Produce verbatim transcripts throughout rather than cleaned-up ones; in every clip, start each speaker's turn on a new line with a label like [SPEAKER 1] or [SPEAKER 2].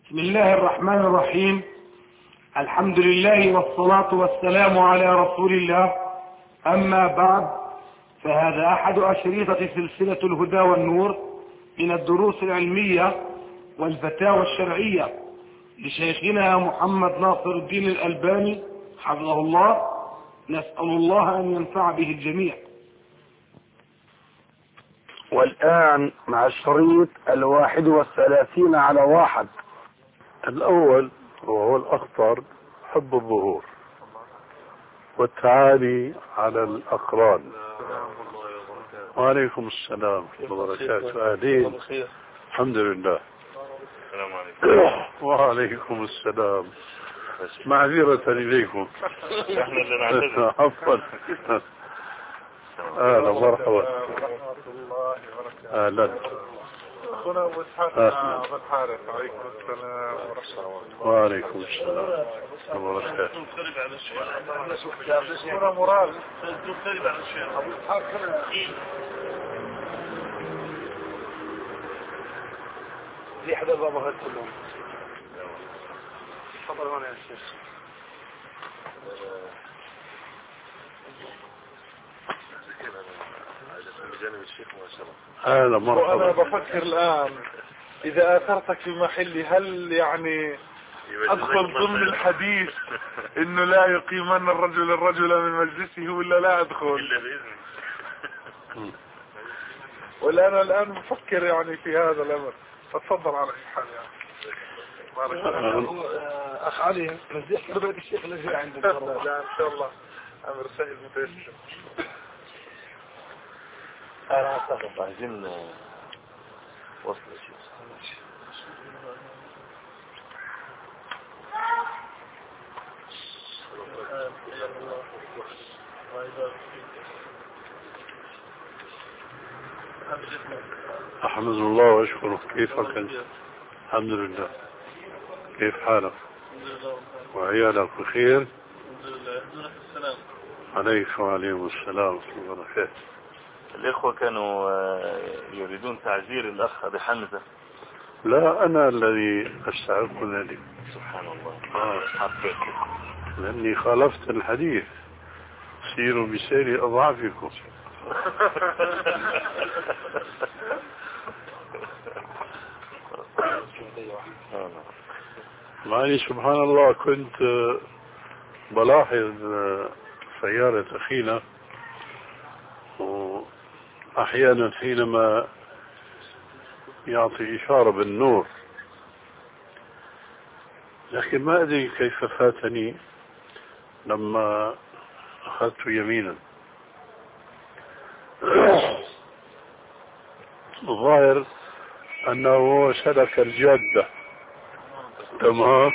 [SPEAKER 1] بسم الله الرحمن الرحيم. الحمد لله والصلاة والسلام على رسول الله. أما بعد، فهذا أحد أشرطة سلسلة الهدى والنور من الدروس العلمية والفتاوى الشرعية لشيخنا محمد ناصر الدين الألباني حفظه الله. نسأل الله أن ينفع به الجميع.
[SPEAKER 2] والآن مع الشريط الواحد والثلاثين على واحد.
[SPEAKER 3] الأول وهو الأخطر حب الظهور والتعالي على الأقران. وعليكم السلام ورحمة الله وبركاته. أهلين. الحمد لله.
[SPEAKER 4] السلام عليكم.
[SPEAKER 3] وعليكم السلام. معذرة إليكم.
[SPEAKER 4] احنا اللي نعتذر.
[SPEAKER 3] عفوا. أهلا مرحبا. أهلا.
[SPEAKER 5] أخونا أبو إسحاق أبو الحارث، عليكم السلام ورحمة الله.
[SPEAKER 3] وعليكم السلام ورحمة الله وبركاته.
[SPEAKER 5] أخونا مراد.
[SPEAKER 1] أبو إسحاق ليه حدا بابا هاد كلهم؟ تفضل هون يا شيخ.
[SPEAKER 3] أهلا مرحبا.
[SPEAKER 5] وأنا بفكر الآن إذا آثرتك في محلي، هل يعني أدخل ضمن الحديث إنه لا يقيمن الرجل الرجل من مجلسه، ولا لا أدخل؟
[SPEAKER 4] إلا بإذن.
[SPEAKER 5] ولا أنا الآن بفكر يعني في هذا الأمر. فتفضل على أي حال يعني. بارك الله.
[SPEAKER 1] أخ علي نزيح ربع الشيخ اللي جاي عندك.
[SPEAKER 5] لا إن شاء الله أمر سهل متيسر.
[SPEAKER 4] أنا أعتقد عايزين وصل الشيء.
[SPEAKER 3] أحمد الله وأشكره. كيفك أنت؟ الحمد لله. كيف حالك؟ وعيالك بخير؟
[SPEAKER 4] الحمد لله. يهدونك السلام.
[SPEAKER 3] عليك وعليكم السلام ورحمة الله وبركاته.
[SPEAKER 4] الإخوة كانوا يريدون تعزير الأخ أبي حمزة.
[SPEAKER 3] لا، أنا الذي أستحق ذلك.
[SPEAKER 4] سبحان الله.
[SPEAKER 3] آه.
[SPEAKER 4] حبيت.
[SPEAKER 3] لأني خالفت الحديث: سيروا بسير أضعافكم. معني سبحان الله، كنت بلاحظ سيارة أخينا، وأحيانا حينما يعطي إشارة بالنور، لكن ما أدري كيف فاتني لما أخذت يمينا. الظاهر أنه سلك الجادة. تمام.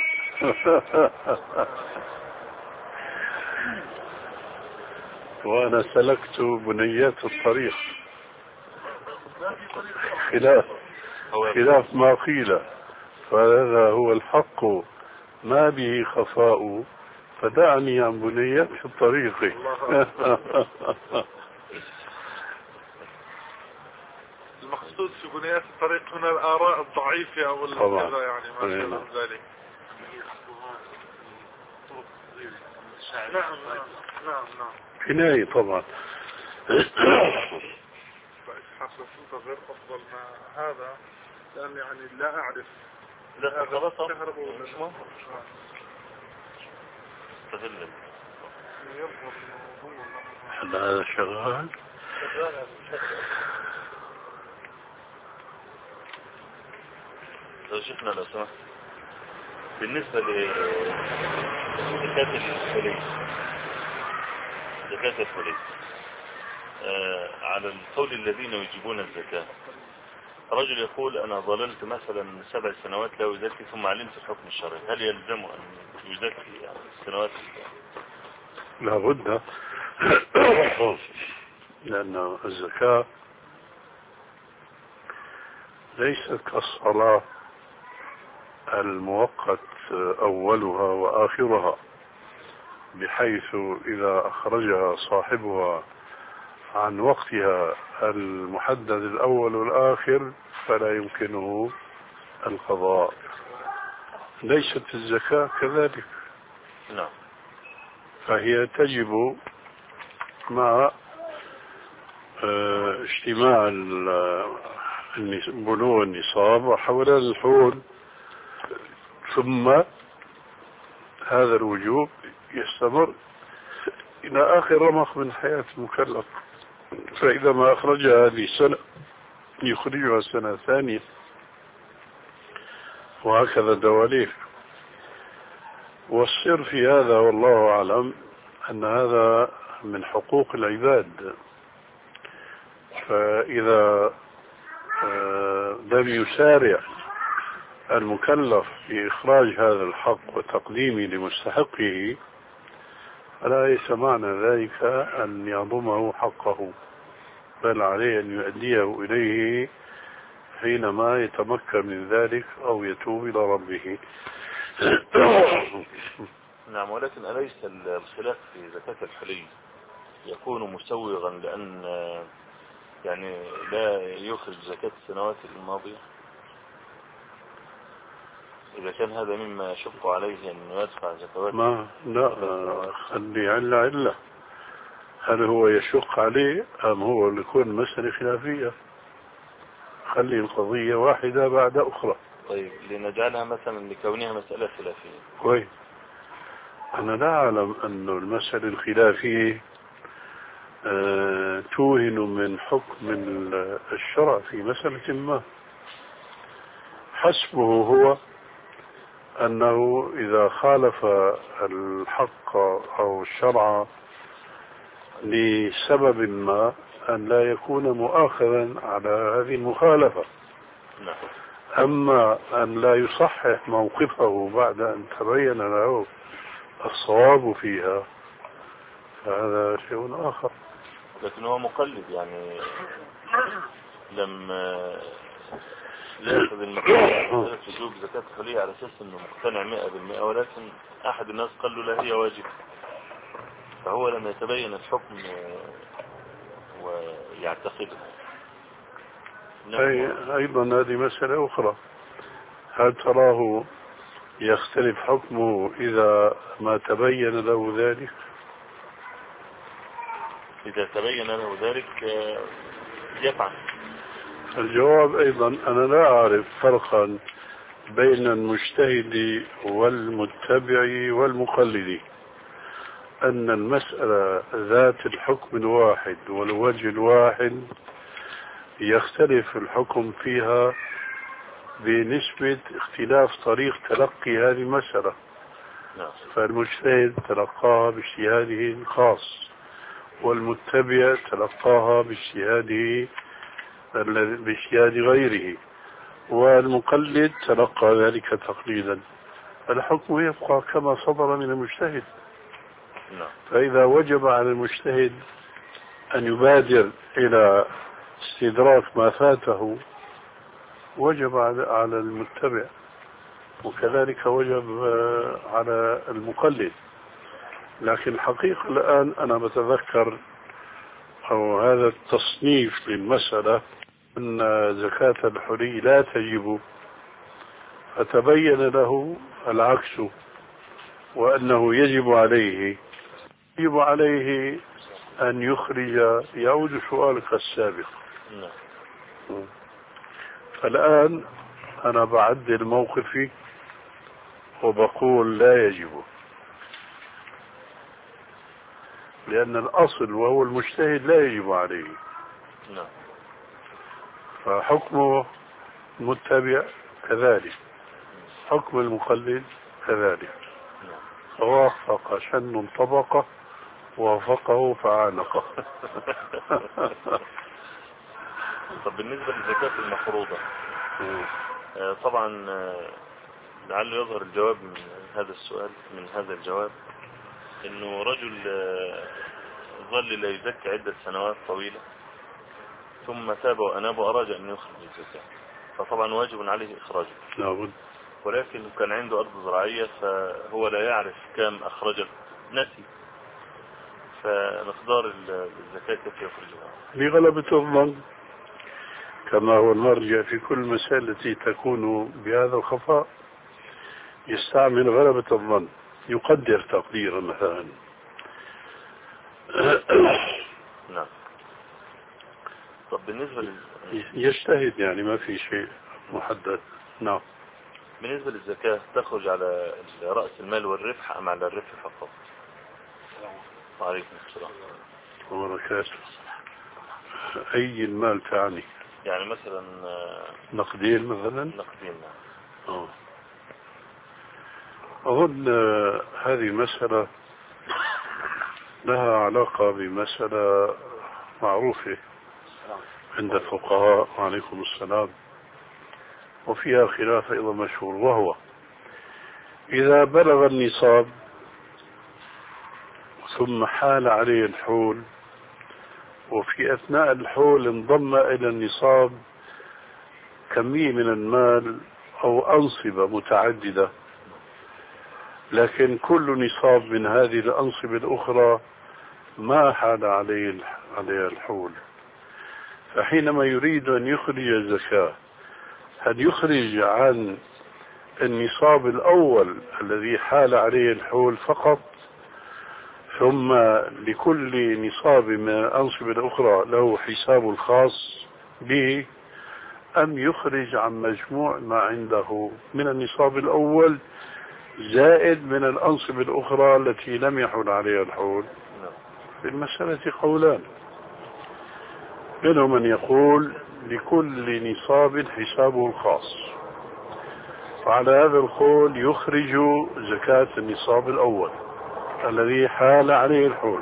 [SPEAKER 3] وأنا سلكت بنيات الطريق، خلاف خلاف ما قيل، فهذا هو الحق ما به خفاء، فدعني عن بنيات الطريق.
[SPEAKER 5] المقصود في بنيات الطريق هنا الآراء الضعيفة أو الكذا، يعني ما شابه ذلك. نعم نعم نعم.
[SPEAKER 3] كناية طبعا.
[SPEAKER 5] فإسحاق غير أفضل ما هذا، لأن يعني لا أعرف.
[SPEAKER 4] لا خلاص.
[SPEAKER 5] كهرباء ولا لا؟
[SPEAKER 4] استغل.
[SPEAKER 3] هذا شغال.
[SPEAKER 4] لو شفنا لو سمحت بالنسبة لزكاة الفليس، زكاة الفليس آه على القول الذين يجيبون الزكاة، رجل يقول أنا ظللت مثلا سبع سنوات لا يزكي، ثم علمت الحكم الشرعي، هل يلزمه أن يزكي يعني السنوات؟
[SPEAKER 3] لا بد، لأن الزكاة ليست كالصلاة المؤقت أولها وآخرها، بحيث إذا أخرجها صاحبها عن وقتها المحدد الأول والآخر فلا يمكنه القضاء. ليست الزكاة كذلك.
[SPEAKER 4] نعم.
[SPEAKER 3] فهي تجب مع اه اجتماع بلوغ النصاب وحولان الحول، ثم هذا الوجوب يستمر إلى آخر رمق من حياة المكلف. فإذا ما أخرجها هذه السنة يخرجها سنة ثانية، وهكذا دواليك. والسر في هذا والله أعلم أن هذا من حقوق العباد، فإذا لم يسارع المكلف في إخراج هذا الحق وتقديمه لمستحقه فلا ليس معنى ذلك أن يضمه حقه، بل عليه أن يؤديه إليه حينما يتمكن من ذلك أو يتوب إلى ربه.
[SPEAKER 4] نعم. ولكن أليس الخلاف في زكاة الحلي يكون مسوغا لأن يعني لا يخرج زكاة السنوات الماضية؟ إذا كان هذا مما يشق عليه أن يدفع زكوات
[SPEAKER 3] ما لا خلي علة علة، هل هو يشق عليه أم هو لكون مسألة خلافية؟ خلي القضية واحدة بعد أخرى.
[SPEAKER 4] طيب لنجعلها مثلا لكونها مسألة خلافية.
[SPEAKER 3] كويس. أنا لا أعلم أن المسألة الخلافية أه توهن من حكم الشرع في مسألة ما. حسبه هو أنه إذا خالف الحق أو الشرع لسبب ما أن لا يكون مؤاخذا على هذه المخالفة. أما أن لا يصحح موقفه بعد أن تبين له الصواب فيها فهذا شيء آخر.
[SPEAKER 4] لكن هو مقلد، يعني لما يأخذ المقلد في وجوب زكاة الحلية على أساس أنه مقتنع مئة بالمئة، ولكن أحد الناس قال له لا هي واجب، فهو لما يتبين الحكم ويعتقده.
[SPEAKER 3] أي أيضا هذه مسألة أخرى، هل تراه يختلف حكمه إذا ما تبين له ذلك؟
[SPEAKER 4] إذا تبين له ذلك يفعل.
[SPEAKER 3] الجواب أيضا أنا لا أعرف فرقا بين المجتهد والمتبع والمقلد، أن المسألة ذات الحكم الواحد والوجه الواحد يختلف الحكم فيها بنسبة اختلاف طريق تلقي هذه المسألة. فالمجتهد تلقاها باجتهاده الخاص، والمتبع تلقاها باجتهاده باجتهاد غيره، والمقلد تلقى ذلك تقليدا. الحكم يبقى كما صدر من المجتهد. فإذا وجب على المجتهد أن يبادر إلى استدراك ما فاته وجب على المتبع، وكذلك وجب على المقلد. لكن الحقيقة الآن أنا بتذكر أو هذا التصنيف للمسألة أن زكاة الحلي لا تجب، فتبين له العكس وأنه يجب عليه يجب عليه أن يخرج. يعود سؤالك السابق. فالآن أنا بعدل موقفي وبقول لا يجب، لأن الأصل وهو المجتهد لا يجب عليه، فحكمه المتبع كذلك، حكم المقلد كذلك. فوافق شن طبقه وافقه فعانقه.
[SPEAKER 4] طب بالنسبة للزكاة المفروضة، طبعا لعله يظهر الجواب من هذا السؤال من هذا الجواب انه رجل ظل لا يزكي عدة سنوات طويلة ثم تاب وأناب وأراد أن يخرج الزكاة، فطبعا واجب عليه إخراجه.
[SPEAKER 3] لابد.
[SPEAKER 4] ولكن كان عنده أرض زراعية فهو لا يعرف كم أخرجه، نسي، فمقدار الزكاة كيف يخرجها؟
[SPEAKER 3] بغلبة الظن، كما هو المرجع في كل مسألة التي تكون بهذا الخفاء. يستعمل غلبة الظن، يقدر تقديرا مثلا.
[SPEAKER 4] نعم. طب بالنسبة لل...
[SPEAKER 3] يجتهد يعني، ما في شيء محدد. نعم.
[SPEAKER 4] بالنسبة للزكاة تخرج على رأس المال والربح أم على الربح فقط؟ وعليكم السلام
[SPEAKER 3] وبركاته. أي المال تعني؟
[SPEAKER 4] يعني مثلا
[SPEAKER 3] نقدين مثلا؟
[SPEAKER 4] نقدين.
[SPEAKER 3] أوه. أظن هذه المسألة لها علاقة بمسألة معروفة عند الفقهاء، وعليكم السلام، وفيها خلاف أيضا مشهور، وهو إذا بلغ النصاب ثم حال عليه الحول، وفي أثناء الحول انضم إلى النصاب كمية من المال أو أنصبة متعددة، لكن كل نصاب من هذه الأنصبة الأخرى ما حال عليه عليه الحول، فحينما يريد أن يخرج الزكاة هل يخرج عن النصاب الأول الذي حال عليه الحول فقط، ثم لكل نصاب من الأنصبة الأخرى له حساب الخاص به، أم يخرج عن مجموع ما عنده من النصاب الأول زائد من الأنصبة الأخرى التي لم يحل عليها الحول؟ في المسألة قولان، منهم من يقول لكل نصاب حسابه الخاص، وعلى هذا القول يخرج زكاة النصاب الأول الذي حال عليه الحول.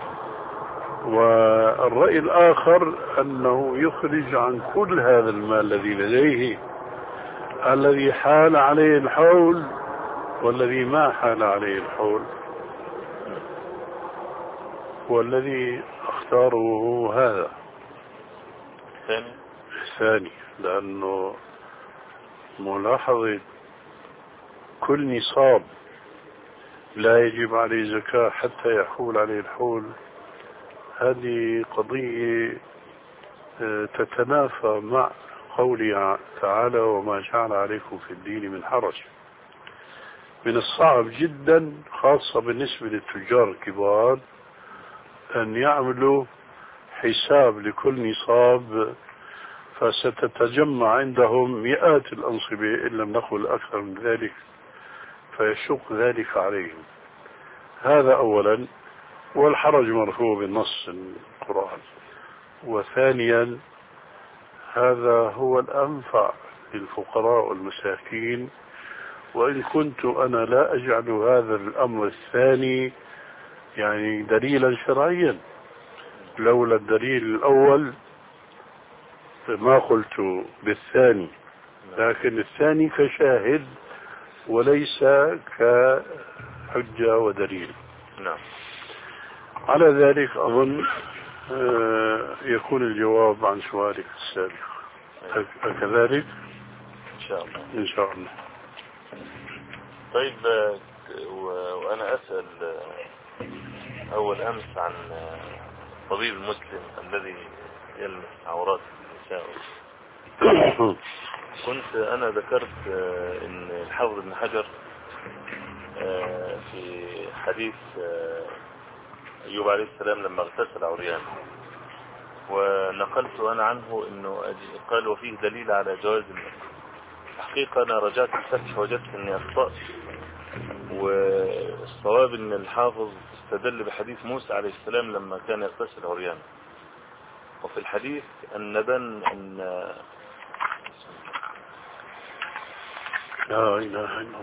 [SPEAKER 3] والرأي الآخر أنه يخرج عن كل هذا المال الذي لديه الذي حال عليه الحول والذي ما حال عليه الحول، والذي اختاره هو هذا
[SPEAKER 4] الثاني
[SPEAKER 3] الثاني، لأنه ملاحظة كل نصاب لا يجب عليه زكاة حتى يحول عليه الحول، هذه قضية تتنافى مع قوله تعالى وما جعل عليكم في الدين من حرج. من الصعب جدا خاصة بالنسبة للتجار الكبار أن يعملوا حساب لكل نصاب، فستتجمع عندهم مئات الأنصبة إن لم نقل أكثر من ذلك، فيشق ذلك عليهم. هذا أولا، والحرج مرفوع بالنص القرآن. وثانيا هذا هو الأنفع للفقراء والمساكين، وإن كنت أنا لا أجعل هذا الأمر الثاني يعني دليلا شرعيا، لولا الدليل الأول ما قلت بالثاني، لكن الثاني كشاهد وليس كحجة ودليل.
[SPEAKER 4] نعم.
[SPEAKER 3] على ذلك أظن يكون الجواب عن سؤالك السابق. كذلك
[SPEAKER 4] إن شاء الله.
[SPEAKER 3] إن شاء الله.
[SPEAKER 4] طيب، وأنا أسأل أول أمس عن طبيب المسلم الذي يلمس عورات النساء، كنت أنا ذكرت أن الحافظ ابن حجر في حديث أيوب عليه السلام لما اغتسل عريان، ونقلت أنا عنه أنه قال وفيه دليل على جواز المسح. حقيقة أنا رجعت الفتح وجدت أني أخطأت، والصواب أن الحافظ استدل بحديث موسى عليه السلام لما كان يغتسل عريان، وفي الحديث أن بن أن
[SPEAKER 3] لا إله إلا الله،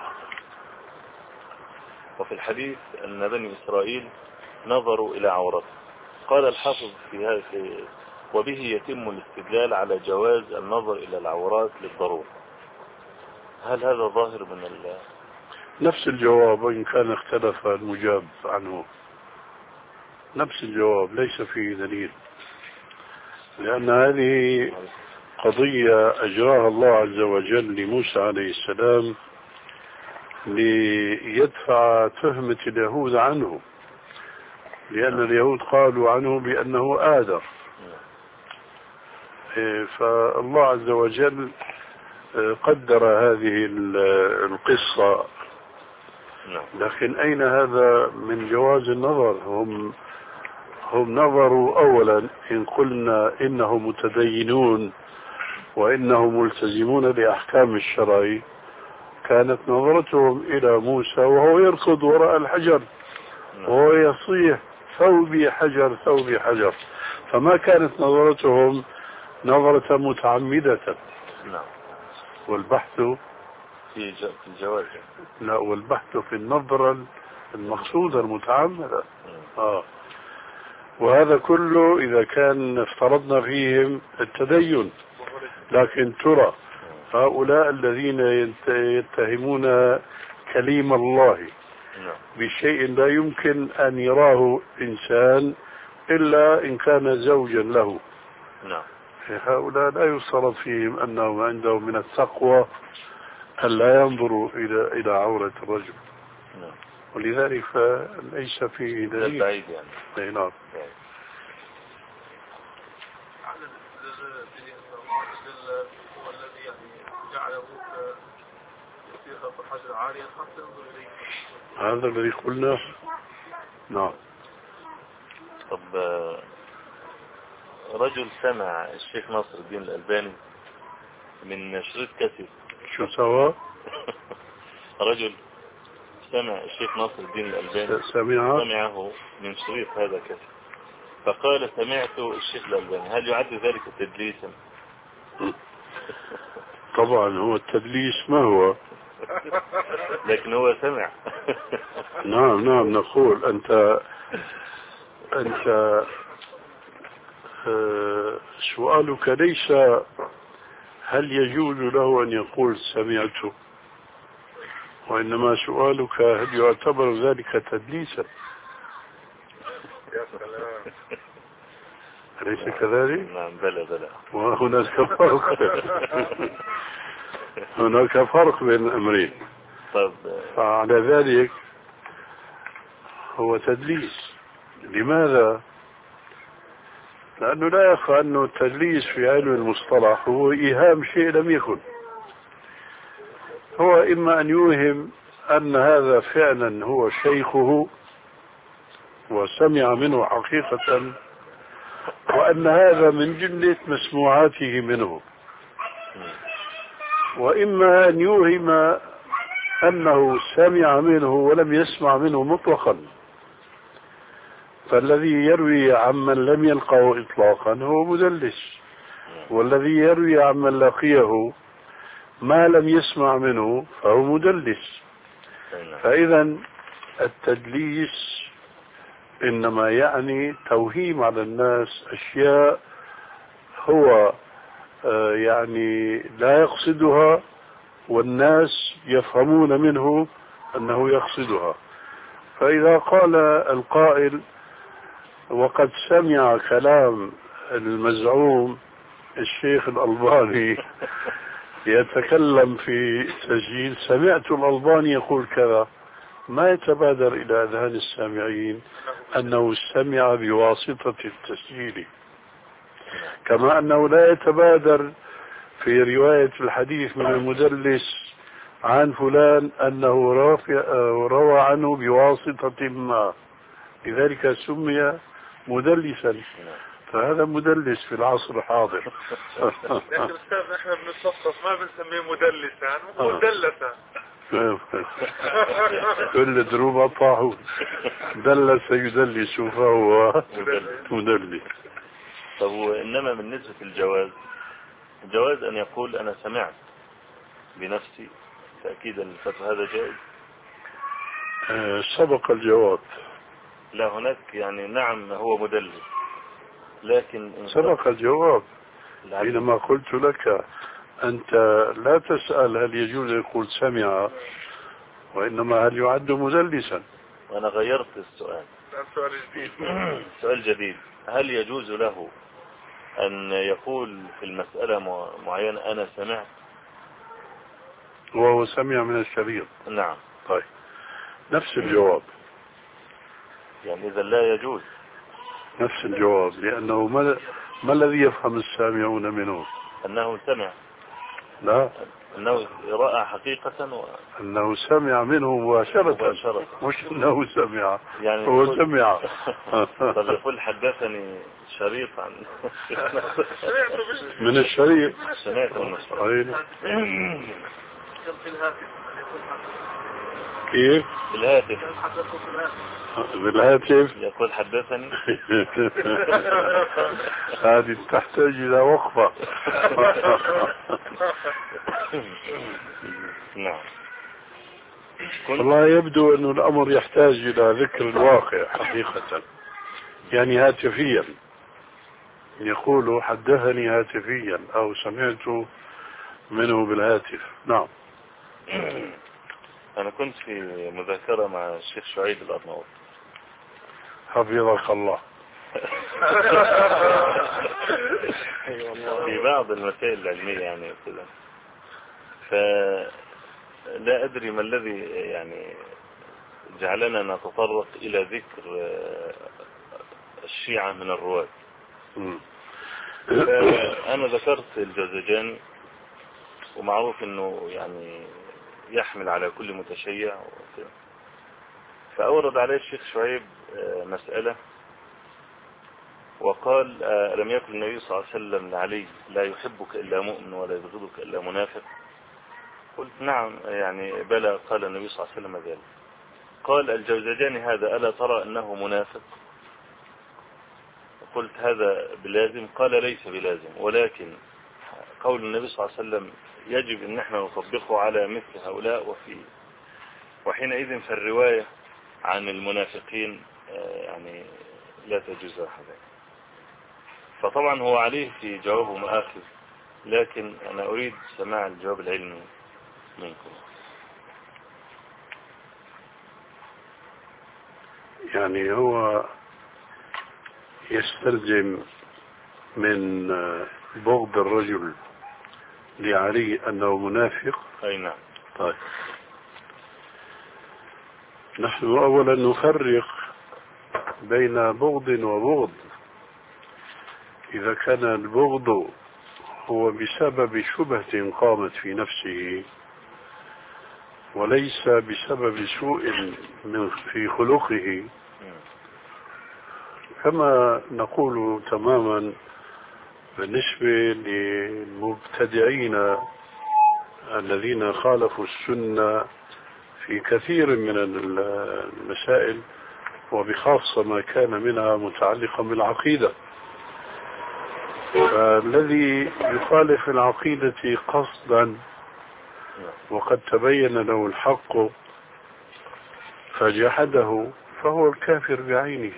[SPEAKER 4] وفي الحديث أن بني إسرائيل نظروا إلى عورته. قال الحافظ في هذا وبه يتم الاستدلال على جواز النظر إلى العورات للضرورة. هل هذا ظاهر من ال...
[SPEAKER 3] نفس الجواب وإن كان اختلف المجاب عنه، نفس الجواب ليس فيه دليل، لأن هذه قضية أجراها الله عز وجل لموسى عليه السلام ليدفع تهمة اليهود عنه، لأن اليهود قالوا عنه بأنه آدر. فالله عز وجل قدر هذه القصة، لكن أين هذا من جواز النظر؟ هم هم نظروا أولا، إن قلنا إنهم متدينون وإنهم ملتزمون بأحكام الشرع، كانت نظرتهم إلى موسى وهو يركض وراء الحجر وهو يصيح ثوبي حجر ثوبي حجر، فما كانت نظرتهم نظرة متعمدة.
[SPEAKER 4] نعم.
[SPEAKER 3] والبحث
[SPEAKER 4] في الجواز.
[SPEAKER 3] لا، والبحث في النظرة المقصودة المتعمدة. آه. وهذا كله إذا كان افترضنا فيهم التدين، لكن ترى هؤلاء الذين يتهمون كليم الله بشيء لا يمكن أن يراه إنسان إلا إن كان زوجا له، هؤلاء لا يفترض فيهم أنهم عندهم من التقوى أن لا ينظروا إلى إلى عورة الرجل، ولذلك فليس فيه دليل.
[SPEAKER 4] بعيد يعني.
[SPEAKER 3] نعم.
[SPEAKER 5] هو الذي يعني جعل ابوك يصير حجر عاليا حتى ينظر اليه.
[SPEAKER 3] هذا الذي قلناه. نعم.
[SPEAKER 4] طب رجل سمع الشيخ ناصر الدين الألباني من شريط كاسيت.
[SPEAKER 3] شو سوى؟
[SPEAKER 4] رجل سمع الشيخ ناصر الدين الألباني
[SPEAKER 3] سمعه
[SPEAKER 4] سمعه من شريط هذا كاسيت، فقال سمعت الشيخ الألباني، هل يعد ذلك تدليسا؟
[SPEAKER 3] طبعا هو التدليس ما هو،
[SPEAKER 4] لكن هو سمع.
[SPEAKER 3] نعم نعم. نقول أنت أنت سؤالك ليس هل يجوز له أن يقول سمعته، وإنما سؤالك هل يعتبر ذلك تدليسا؟ أليس كذلك؟
[SPEAKER 4] نعم بلى بلى.
[SPEAKER 3] وهناك فرق. هناك فرق بين الأمرين.
[SPEAKER 4] طب
[SPEAKER 3] فعلى ذلك هو تدليس. لماذا؟ لأنه لا يخفى أنه التدليس في علم المصطلح هو إيهام شيء لم يكن. هو إما أن يوهم أن هذا فعلا هو شيخه وسمع منه حقيقة، وأن هذا من جملة مسموعاته منه، وإما أن يوهم أنه سمع منه ولم يسمع منه مطلقا، فالذي يروي عمن لم يلقه إطلاقا هو مدلس، والذي يروي عمن لقيه ما لم يسمع منه فهو مدلس. فإذا التدليس إنما يعني توهيم على الناس أشياء هو آه يعني لا يقصدها، والناس يفهمون منه أنه يقصدها. فإذا قال القائل وقد سمع كلام المزعوم الشيخ الألباني يتكلم في تسجيل، سمعت الألباني يقول كذا، ما يتبادر إلى أذهان السامعين أنه سمع بواسطة التسجيل، كما أنه لا يتبادر في رواية الحديث من المدلس عن فلان أنه روى عنه بواسطة ما، لذلك سمي مدلسا. فهذا مدلس في العصر الحاضر.
[SPEAKER 5] لكن أستاذ احنا بنتصف ما بنسميه مدلسا، مدلسا.
[SPEAKER 3] كل دروب طاحون، دلس يدلس فهو مدلس.
[SPEAKER 4] طب إنما بالنسبة للجواز، الجواز أن يقول أنا سمعت بنفسي تأكيدا للفتوى، هذا جائز؟
[SPEAKER 3] أه سبق الجواب.
[SPEAKER 4] لا هناك يعني نعم هو مدلس، لكن
[SPEAKER 3] سبق الجواب حينما قلت لك أنت لا تسأل هل يجوز يقول سمع، وإنما هل يعد مدلسا.
[SPEAKER 4] وأنا غيرت السؤال،
[SPEAKER 5] سؤال جديد.
[SPEAKER 4] سؤال جديد، هل يجوز له أن يقول في المسألة معينة أنا سمعت
[SPEAKER 3] وهو سمع من الشريط؟
[SPEAKER 4] نعم.
[SPEAKER 3] طيب نفس الجواب،
[SPEAKER 4] يعني إذا لا يجوز
[SPEAKER 3] نفس الجواب، لأنه ما, ما الذي يفهم السامعون منه؟
[SPEAKER 4] أنه سمع.
[SPEAKER 3] لا
[SPEAKER 4] أنه رأى حقيقة و...
[SPEAKER 3] أنه سمع منه مباشرة,
[SPEAKER 4] مباشرة.
[SPEAKER 3] مش أنه سمع
[SPEAKER 4] يعني
[SPEAKER 3] هو
[SPEAKER 4] يقول...
[SPEAKER 3] سمع.
[SPEAKER 4] طب يقول حدثني شريط عن
[SPEAKER 3] من الشريط
[SPEAKER 4] سمعت من
[SPEAKER 3] كيف
[SPEAKER 4] بالهاتف
[SPEAKER 3] بالهاتف
[SPEAKER 4] يقول حدثني.
[SPEAKER 3] هذه تحتاج إلى وقفة.
[SPEAKER 4] نعم.
[SPEAKER 3] والله يبدو أن الأمر يحتاج إلى ذكر الواقع حقيقة، يعني هاتفيا، يقول حدثني هاتفيا أو سمعت منه بالهاتف. نعم.
[SPEAKER 4] أنا كنت في مذاكرة مع الشيخ شعيب الأرناؤوط
[SPEAKER 3] حفظك الله
[SPEAKER 4] في بعض المسائل العلمية يعني كذا، فلا أدري ما الذي يعني جعلنا نتطرق إلى ذكر الشيعة من الرواة. أنا ذكرت الجوزجاني، ومعروف أنه يعني يحمل على كل متشيع، فأورد عليه الشيخ شعيب مسألة وقال: لم يكن النبي صلى الله عليه وسلم لعلي لا يحبك إلا مؤمن ولا يبغضك إلا منافق؟ قلت: نعم، يعني بلى، قال النبي صلى الله عليه وسلم ذلك. قال الجوزجاني: هذا ألا ترى أنه منافق؟ قلت: هذا بلازم؟ قال: ليس بلازم، ولكن قول النبي صلى الله عليه وسلم يجب أن احنا نطبقه على مثل هؤلاء، وفي وحينئذ فالرواية عن المنافقين يعني لا تجوز أحدا. فطبعا هو عليه في جوابه مآخذ، لكن أنا أريد سماع الجواب العلمي منكم.
[SPEAKER 3] يعني هو يستلزم من بغض الرجل لعلي أنه منافق؟
[SPEAKER 4] أي نعم.
[SPEAKER 3] طيب، نحن أولا نفرق بين بغض وبغض. إذا كان البغض هو بسبب شبهة قامت في نفسه وليس بسبب سوء من في خلقه، كما نقول تماما بالنسبة للمبتدعين الذين خالفوا السنة في كثير من المسائل، وبخاصة ما كان منها متعلقا بالعقيدة. فالذي يخالف العقيدة قصدا وقد تبين له الحق فجحده فهو الكافر بعينه.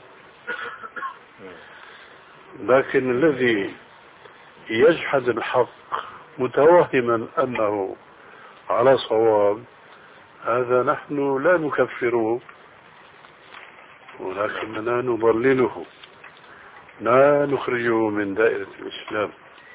[SPEAKER 3] لكن الذي يجحد الحق متوهما أنه على صواب، هذا نحن لا نكفره، ولكننا نضلله، لا نخرجه من دائرة الإسلام.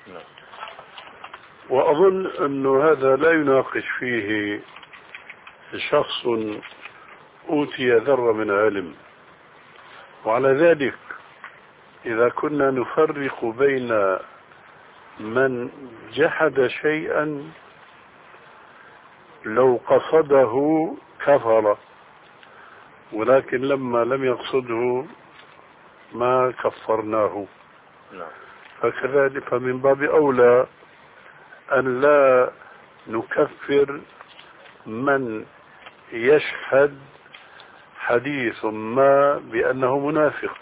[SPEAKER 3] وأظن أن هذا لا يناقش فيه شخص أوتي ذرة من علم. وعلى ذلك إذا كنا نفرق بين من جحد شيئا لو قصده كفر، ولكن لما لم يقصده ما كفرناه، فكذلك فمن باب أولى أن لا نكفر من يشهد حديث ما بأنه منافق،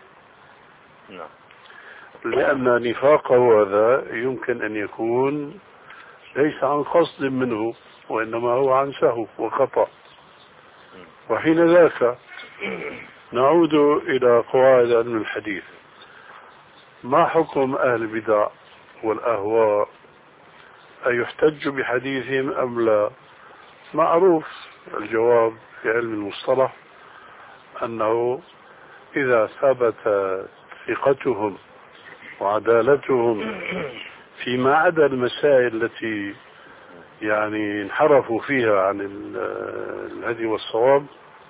[SPEAKER 3] لأن نفاقه هذا يمكن أن يكون ليس عن قصد منه، وإنما هو عن سهو وخطأ. وحين ذاك نعود إلى قواعد علم الحديث. ما حكم أهل البدع والأهواء؟ أيحتج بحديثهم أم لا؟ معروف الجواب في علم المصطلح أنه إذا ثبت ثقتهم وعدالتهم فيما عدا المسائل التي يعني انحرفوا فيها عن الهدي والصواب،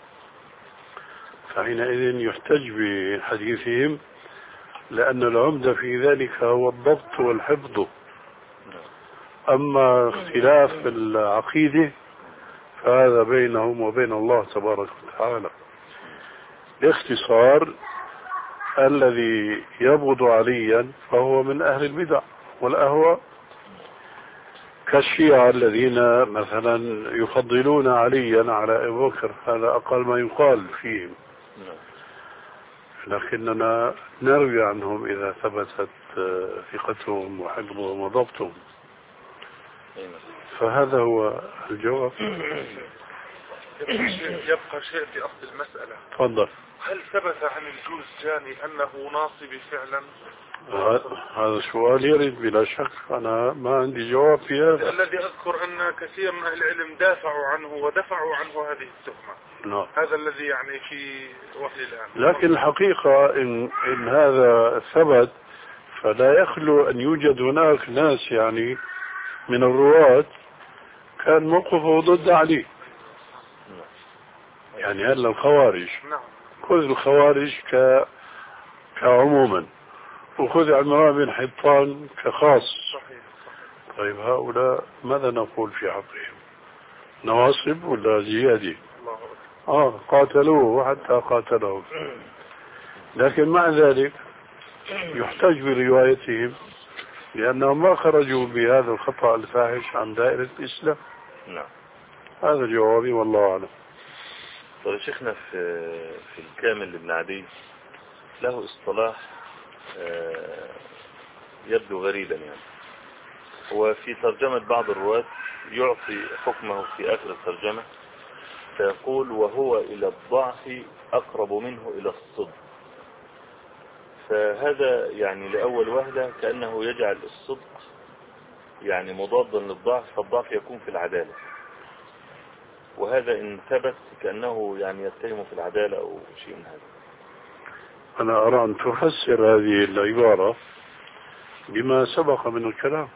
[SPEAKER 3] فحينئذ يحتج بحديثهم، لأن العمدة في ذلك هو الضبط والحفظ. أما اختلاف العقيدة فهذا بينهم وبين الله تبارك وتعالى. باختصار الذي يبغض عليا فهو من أهل البدع والأهواء، كالشيعة الذين مثلا يفضلون عليا على أبي بكر، هذا أقل ما يقال فيهم، لكننا نروي عنهم إذا ثبتت ثقتهم وحفظهم وضبطهم. فهذا هو الجواب.
[SPEAKER 5] يبقى شيء, يبقى شيء في أصل المسألة.
[SPEAKER 3] تفضل.
[SPEAKER 5] هل ثبت عن الجوزجاني أنه ناصبي فعلا؟
[SPEAKER 3] هذا سؤال يرد بلا شك، أنا ما عندي جواب في هذا.
[SPEAKER 5] الذي أذكر أن كثير من أهل العلم دافعوا عنه ودفعوا عنه هذه التهمة.
[SPEAKER 3] نعم.
[SPEAKER 5] هذا الذي يعني في وحي الآن.
[SPEAKER 3] لكن الحقيقة إن, إن هذا ثبت فلا يخلو أن يوجد هناك ناس يعني من الرواة كان موقفه ضد علي. يعني هلا الخوارج،
[SPEAKER 5] نعم.
[SPEAKER 3] خذ الخوارج ك... كعموما، وخذ عمران بن حطان كخاص.
[SPEAKER 5] صحيح.
[SPEAKER 3] طيب هؤلاء ماذا نقول في حقهم؟ نواصب ولا زيادة؟
[SPEAKER 5] الله
[SPEAKER 3] آه قاتلوه حتى قاتلهم، لكن مع ذلك يحتج بروايتهم لأنهم ما خرجوا بهذا الخطأ الفاحش عن دائرة الإسلام.
[SPEAKER 4] نعم.
[SPEAKER 3] هذا جوابي والله أعلم.
[SPEAKER 4] طيب شيخنا في في الكامل لابن عدي له اصطلاح يبدو غريبا، يعني هو في ترجمة بعض الرواة يعطي حكمه في آخر الترجمة فيقول وهو إلى الضعف أقرب منه إلى الصدق. فهذا يعني لأول وهلة كأنه يجعل الصدق يعني مضادا للضعف، فالضعف يكون في العدالة، وهذا إن ثبت كأنه يعني يتهم في العدالة أو شيء من هذا.
[SPEAKER 3] أنا أرى أن تفسر هذه العبارة بما سبق من الكلام،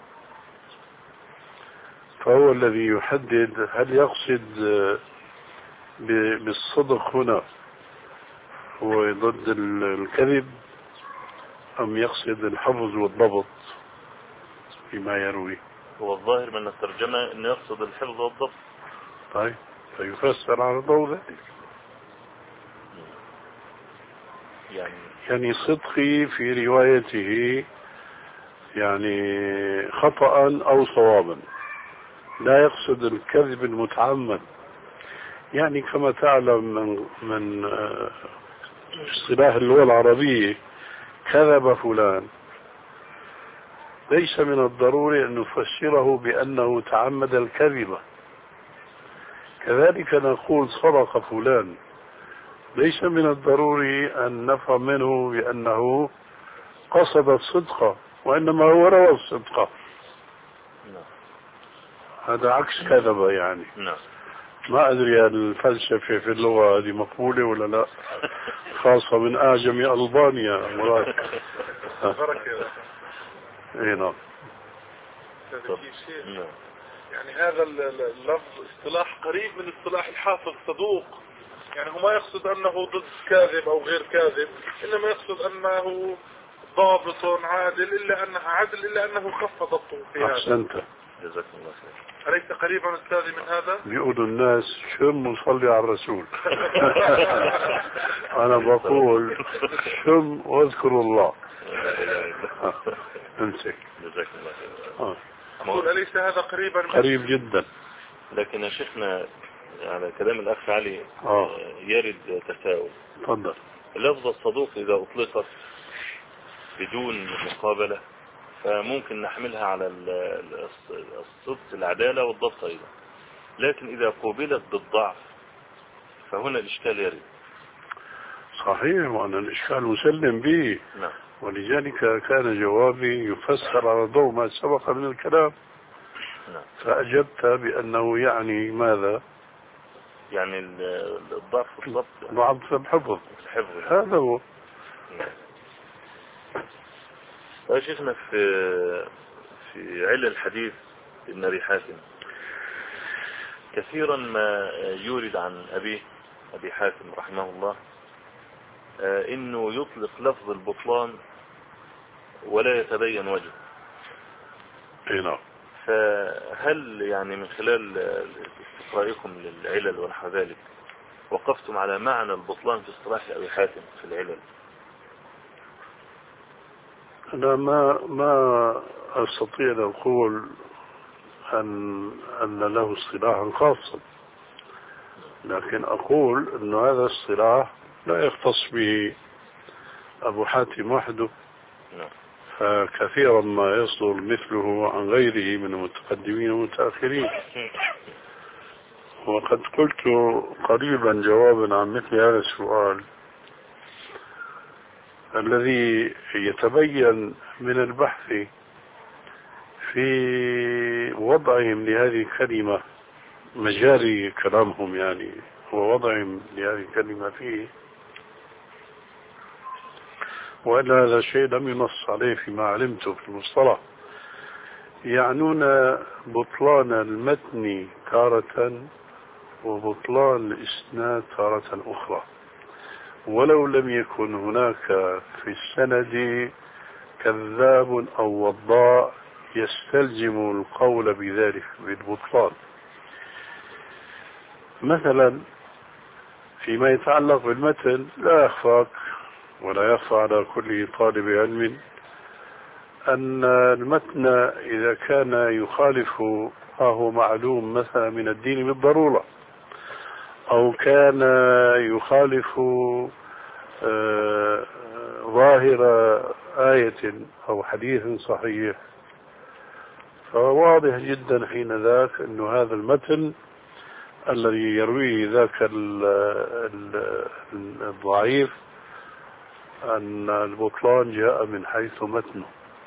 [SPEAKER 3] فهو الذي يحدد هل يقصد بالصدق هنا هو ضد الكذب أم يقصد الحفظ والضبط فيما يروي.
[SPEAKER 4] هو الظاهر من الترجمة أنه يقصد الحفظ والضبط.
[SPEAKER 3] طيب فيفسر على ضوء ذلك،
[SPEAKER 4] يعني
[SPEAKER 3] يعني صدقي في روايته يعني خطأ أو صوابا، لا يقصد الكذب المتعمد. يعني كما تعلم من من اصطلاح اللغة العربية كذب فلان ليس من الضروري أن نفسره بأنه تعمد الكذبة، كذلك نقول صدق فلان ليس من الضروري أن نفهم منه بأنه قصد الصدق وإنما هو روى الصدق. هذا عكس كذب يعني.
[SPEAKER 4] نعم.
[SPEAKER 3] ما أدري الفلسفة في اللغة هذه مقبولة ولا لا، خاصة من أعجم ألبانيا مراد. اي نعم.
[SPEAKER 5] يعني هذا اللفظ اصطلاح قريب من اصطلاح الحافظ صدوق، يعني هو ما يقصد أنه ضد كاذب أو غير كاذب، إنما يقصد أنه ضابط عادل، إلا أنه عادل إلا أنه خف ضبطه في هذا.
[SPEAKER 3] أحسنت.
[SPEAKER 4] جزاك الله خير.
[SPEAKER 5] أليس قريبا أستاذي من هذا؟
[SPEAKER 3] بيقولوا الناس شم وصلي على الرسول. أنا بقول شم واذكر الله. امسك.
[SPEAKER 4] جزاك الله خير.
[SPEAKER 5] أقول أليس هذا قريبا؟
[SPEAKER 3] قريب جدا.
[SPEAKER 4] لكن يا شيخنا على كلام الأخ علي
[SPEAKER 3] آه.
[SPEAKER 4] يرد تساؤل.
[SPEAKER 3] تفضل.
[SPEAKER 4] لفظ الصدوق إذا أطلقت بدون مقابلة فممكن نحملها على الصدق العدالة والضبط أيضا، لكن إذا قوبلت بالضعف فهنا الإشكال يرد.
[SPEAKER 3] صحيح، وأنا الإشكال مسلم به.
[SPEAKER 4] نعم.
[SPEAKER 3] ولذلك كان جوابي يفسر على ضوء ما سبق من الكلام.
[SPEAKER 4] نعم.
[SPEAKER 3] فأجبت بأنه يعني ماذا؟
[SPEAKER 4] يعني الضعف والضبط.
[SPEAKER 3] ضعف الحفظ.
[SPEAKER 4] الحفظ.
[SPEAKER 3] هذا هو.
[SPEAKER 4] نعم. يا شيخنا في في علل الحديث ابن أبي حاتم كثيرا ما يورد عن أبيه أبي حاتم رحمه الله إنه يطلق لفظ البطلان ولا يتبين وجهه.
[SPEAKER 3] اي نعم.
[SPEAKER 4] فهل يعني من خلال استقرائكم للعلل ونحو ذلك وقفتم على معنى البطلان في اصطلاح أبي حاتم في العلل؟
[SPEAKER 3] أنا ما ما أستطيع أن أقول أن أن له اصطلاحا خاصا، لكن أقول أن هذا الاصطلاح لا يختص به أبو حاتم وحده، فكثيرا ما يصدر مثله عن غيره من المتقدمين والمتأخرين. وقد قلت قريبا جوابا عن مثل هذا السؤال الذي يتبين من البحث في وضعهم لهذه الكلمة، مجاري كلامهم يعني ووضعهم لهذه الكلمة فيه، وأن هذا شيء لم ينص عليه فيما علمته في المصطلح. يعنون بطلان المتن تارة وبطلان الإسناد تارة أخرى، ولو لم يكن هناك في السند كذاب أو وضاء يستلزم القول بذلك بالبطلان. مثلا فيما يتعلق بالمتن لا يخفاك ولا يخفى على كل طالب علم أن المتن إذا كان يخالف ما هو معلوم مثلا من الدين بالضرورة، أو كان يخالف آه ظاهر آية أو حديث صحيح، فواضح جدا حين ذاك أن هذا المتن الذي يرويه ذاك الضعيف أن البطلان جاء من حيث متنه،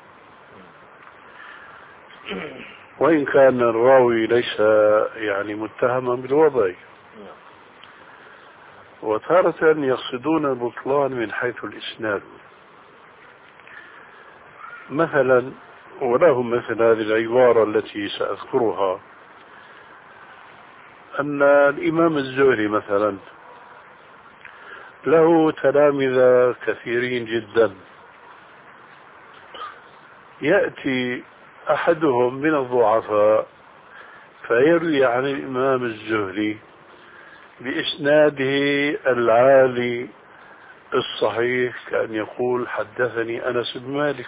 [SPEAKER 3] وإن كان الراوي ليس يعني متهما بالوضع. وتارة يقصدون البطلان من حيث الإسناد، مثلا ولهم مثل هذه العبارة التي سأذكرها، أن الإمام الزهري مثلا له تلامذة كثيرين جدا، يأتي أحدهم من الضعفاء فيروي عن الإمام الزهري بإسناده العالي الصحيح كأن يقول حدثني أنس بن مالك،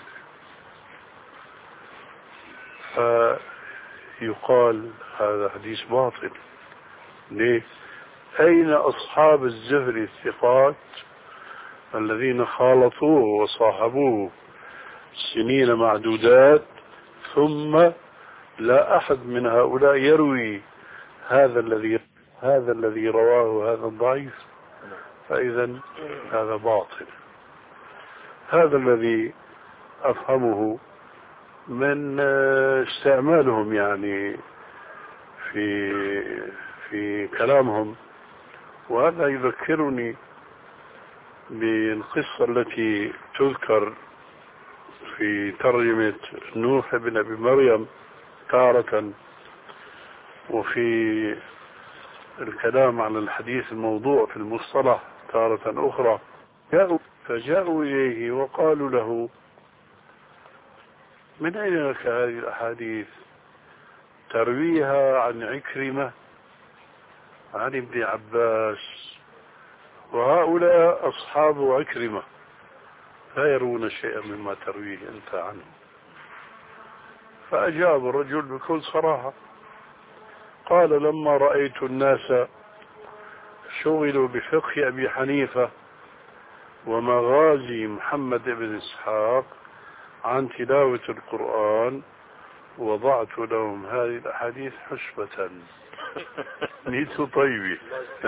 [SPEAKER 3] فيقال هذا حديث باطل. ليه؟ أين أصحاب الزهري الثقات الذين خالطوه وصاحبوه سنين معدودات ثم لا أحد من هؤلاء يروي هذا الذي هذا الذي رواه هذا الضعيف؟ فإذا هذا باطل. هذا الذي أفهمه من استعمالهم يعني في في كلامهم. وهذا يذكرني بالقصة التي تذكر في ترجمة نوح بن أبي مريم تارة، وفي الكلام عن الحديث الموضوع في المصطلح تارة أخرى. جاءوا فجاءوا إليه وقالوا له من أين لك هذه الأحاديث ترويها عن عكرمة عن ابن عباس، وهؤلاء أصحاب عكرمة لا يرون شيئا مما ترويه أنت عنه. فأجاب الرجل بكل صراحة قال لما رأيت الناس شغلوا بفقه أبي حنيفة ومغازي محمد بن إسحاق عن تلاوة القرآن وضعت لهم هذه الأحاديث حسبة نيت طيبي.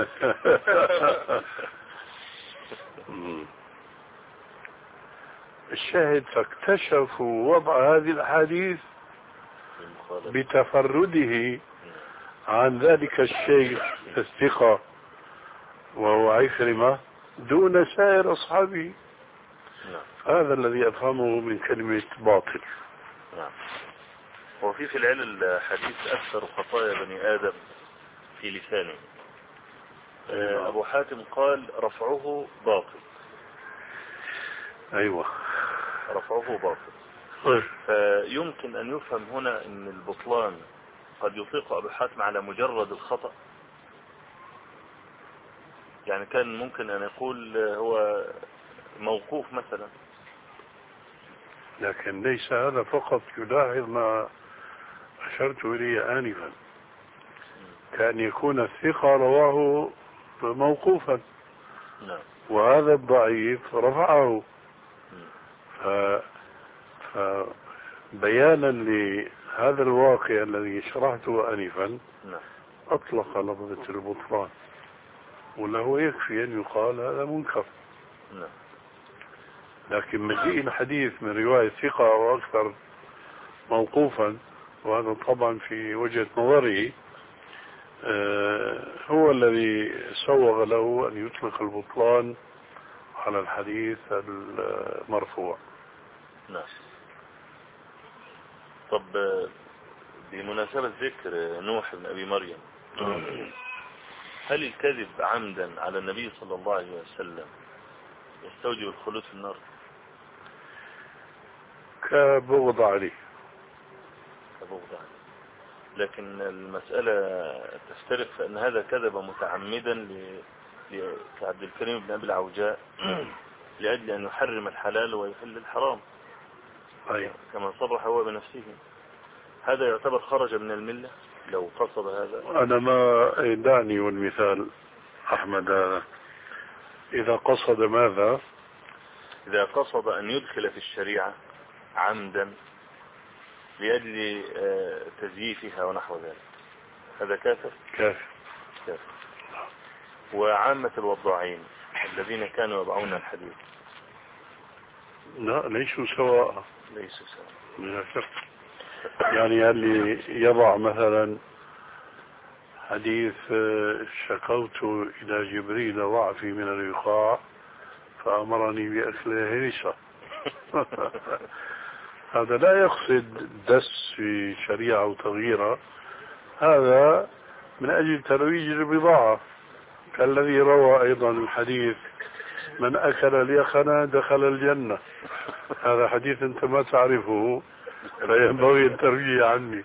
[SPEAKER 3] الشاهد فاكتشفوا وضع هذه الأحاديث بتفرده عن ذلك الشيخ الثقة وهو عكرمة دون سائر أصحابه. هذا الذي أفهمه من كلمة باطل.
[SPEAKER 4] نعم. وفي في العلل حديث أكثر خطايا بني آدم في لسانه. أبو حاتم قال رفعه باطل.
[SPEAKER 3] أيوة
[SPEAKER 4] رفعه باطل. فيمكن أن يفهم هنا أن البطلان قد يطلق أبو حاتم على مجرد الخطأ. يعني كان ممكن أن يقول هو موقوف مثلا.
[SPEAKER 3] لكن ليس هذا فقط، يلاحظ ما أشرت إليه آنفا، كأن يكون الثقة رواه موقوفا
[SPEAKER 4] نعم.
[SPEAKER 3] وهذا الضعيف رفعه. ف... فبيانا لهذا الواقع الذي شرحته آنفا
[SPEAKER 4] نعم.
[SPEAKER 3] أطلق لفظة البطلان، وله يكفي أن يقال هذا منكر.
[SPEAKER 4] نعم.
[SPEAKER 3] لكن مجيء الحديث من رواية ثقة وأكثر موقوفا، وهذا طبعا في وجهة نظري هو الذي سوغ له أن يطلق البطلان على الحديث المرفوع.
[SPEAKER 4] نعم. طب بمناسبة ذكر نوح بن أبي مريم، هل الكذب عمدا على النبي صلى الله عليه وسلم يستوجب الخلود في النار؟
[SPEAKER 3] كبغض عليه.
[SPEAKER 4] كبغض عليه. لكن المسألة تفترق فأن هذا كذب متعمدا ل... لعبد الكريم بن أبي العوجاء لأجل أن يحرم الحلال ويحل الحرام.
[SPEAKER 3] أيوة.
[SPEAKER 4] كما صرح هو بنفسه. هذا يعتبر خرج من الملة لو قصد هذا؟
[SPEAKER 3] أنا ما دعني والمثال أحمد هذا إذا قصد ماذا؟
[SPEAKER 4] إذا قصد أن يدخل في الشريعة عمدا لأجل تزييفها ونحو ذلك، هذا كافر؟
[SPEAKER 3] كافر.
[SPEAKER 4] كافر. وعامة الوضاعين الذين كانوا يضعون الحديث
[SPEAKER 3] لا ليسوا سواء.
[SPEAKER 4] ليسوا سواء.
[SPEAKER 3] لا شك. يعني اللي يضع مثلا حديث شكوت إلى جبريل ضعفي من الإيقاع فأمرني بأكل هرسة هذا لا يقصد دس في شريعة وتغييرها، هذا من أجل ترويج البضاعة، كالذي روى أيضا الحديث من أكل اليخنة دخل الجنة. هذا حديث أنت ما تعرفه فينبغي الترويج عني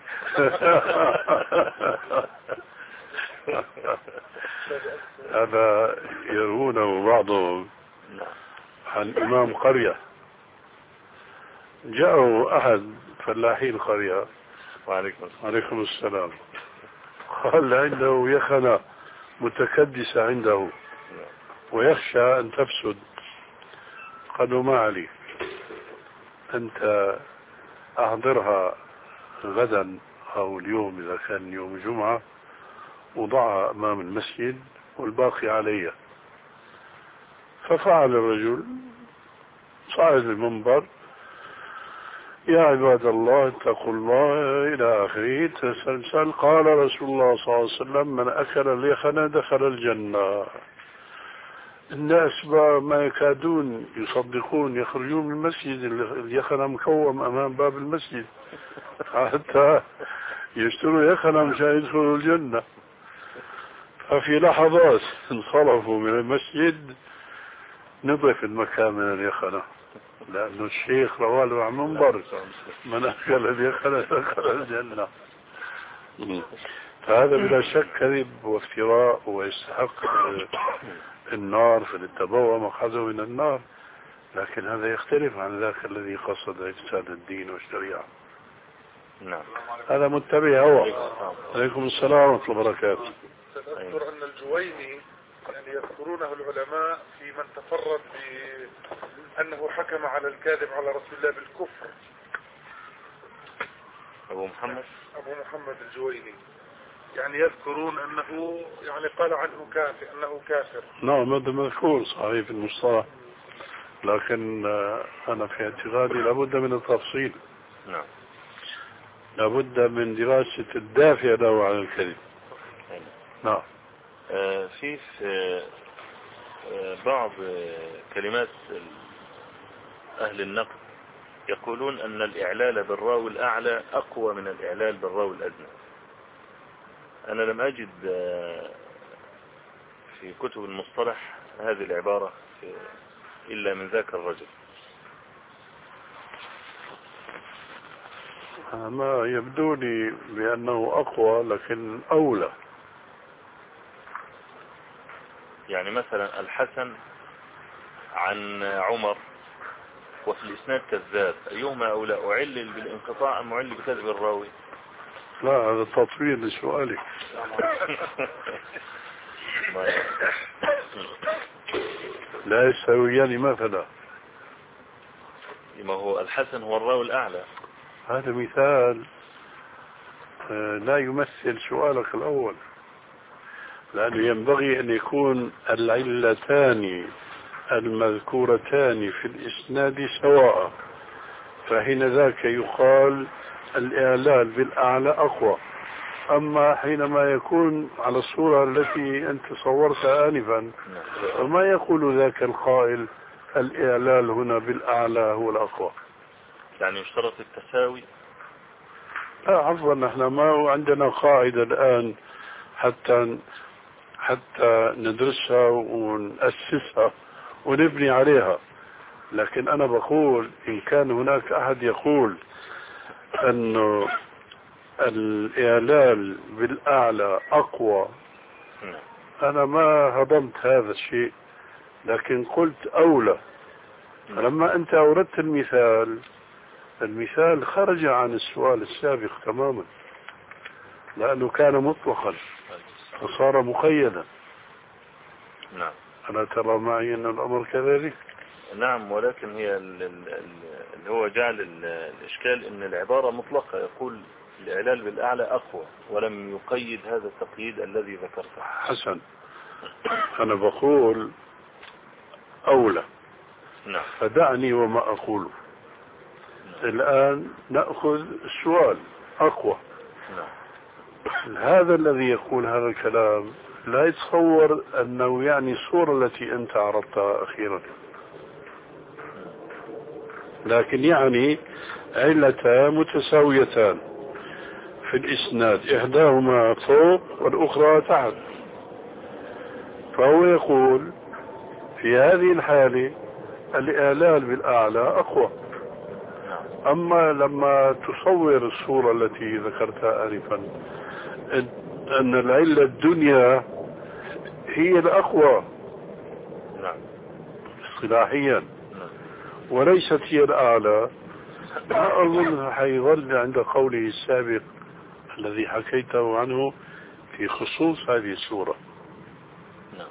[SPEAKER 3] هذا يروونه بعضهم عن إمام قرية، جاءوا أحد فلاحين قرية وعليكم السلام، قال عنده يخنة متكدسة عنده ويخشى أن تفسد. قالوا ما عليك، أنت أحضرها غدا أو اليوم إذا كان يوم جمعة وضعها أمام المسجد والباقي علي. ففعل الرجل، صعد المنبر يا عباد الله اتقوا الله إلى آخره تسلسل، قال رسول الله صلى الله عليه وسلم من أكل اليخنة دخل الجنة. الناس ما يكادون يصدقون، يخرجون من المسجد اليخنة مكوم أمام باب المسجد حتى يشتروا يخنة مشان يدخلوا الجنة. ففي لحظات انصرفوا من المسجد نظف المكان من اليخنة، لأنه الشيخ رواه عن منبر من أكل اليخنة دخل الجنة. فهذا بلا شك كذب وافتراء ويستحق النار، فللتبوأ مقعده من النار، لكن هذا يختلف عن ذاك الذي قصد إفساد الدين والشريعة.
[SPEAKER 4] نعم.
[SPEAKER 3] هذا متبع هو. عليكم السلام ورحمة الله وبركاته.
[SPEAKER 5] سنذكر أن الجويني يعني يذكرونه العلماء في من تفرد بأنه حكم على الكاذب على رسول الله بالكفر.
[SPEAKER 4] أبو محمد
[SPEAKER 5] أبو محمد الجويني يعني يذكرون أنه يعني قال عنه كافر، أنه كافر.
[SPEAKER 3] نعم هذا مذكور صحيح في المصطلح، لكن أنا في اعتقادي لابد من التفصيل.
[SPEAKER 4] نعم.
[SPEAKER 3] لابد من دراسة الدافع له على الكذب. نعم.
[SPEAKER 4] آه في آه بعض كلمات أهل النقد يقولون أن الإعلال بالراوي الأعلى أقوى من الإعلال بالراوي الأدنى. أنا لم أجد في كتب المصطلح هذه العبارة إلا من ذاك الرجل.
[SPEAKER 3] ما يبدو لي بأنه أقوى لكن أولى.
[SPEAKER 4] يعني مثلا الحسن عن عمر وفي الإسناد كذاب، أيهما أولى، أعلل بالانقطاع أم أعلل بكذب الراوي؟
[SPEAKER 3] لا، هذا تطوير لسؤالك. لا يستويان مثلا.
[SPEAKER 4] ما هو الحسن هو الراوي الأعلى.
[SPEAKER 3] هذا مثال لا يمثل سؤالك الأول، لأنه ينبغي أن يكون العلتان المذكورتان في الإسناد سواء، فحين ذاك يقال الإعلال بالأعلى أقوى. أما حينما يكون على الصورة التي أنت صورتها آنفا فما يقول ذاك القائل الإعلال هنا بالأعلى هو الأقوى.
[SPEAKER 4] يعني يشترط التساوي؟
[SPEAKER 3] لا عفوا، نحن ما عندنا قاعدة الآن حتى حتى ندرسها ونأسسها ونبني عليها، لكن أنا بقول إن كان هناك أحد يقول أنه الإعلال بالأعلى أقوى، أنا ما هضمت هذا الشيء، لكن قلت أولى. لما أنت أوردت المثال، المثال خرج عن السؤال السابق تماما، لأنه كان مطلقا فصار مقيدا.
[SPEAKER 4] نعم.
[SPEAKER 3] ألا ترى معي أن الأمر كذلك؟
[SPEAKER 4] نعم، ولكن هي اللي هو جعل الإشكال أن العبارة مطلقة، يقول الإعلال بالأعلى أقوى ولم يقيد هذا التقييد الذي ذكرته.
[SPEAKER 3] حسن، أنا بقول أولى.
[SPEAKER 4] نعم.
[SPEAKER 3] فدعني وما أقوله. نعم. الآن نأخذ السؤال أقوى.
[SPEAKER 4] نعم.
[SPEAKER 3] هذا الذي يقول هذا الكلام لا يتصور أنه يعني الصورة التي أنت عرضتها أخيرا، لكن يعني علتان متساويتان في الإسناد، إحداهما فوق والأخرى تحت. فهو يقول في هذه الحالة الإعلال بالأعلى أقوى. أما لما تصور الصورة التي ذكرتها آنفا أن العلة الدنيا هي الأقوى اصطلاحيا وليست هي الأعلى، ما أظن حيظل عند قوله السابق الذي حكيته عنه في خصوص هذه السورة.
[SPEAKER 5] نعم.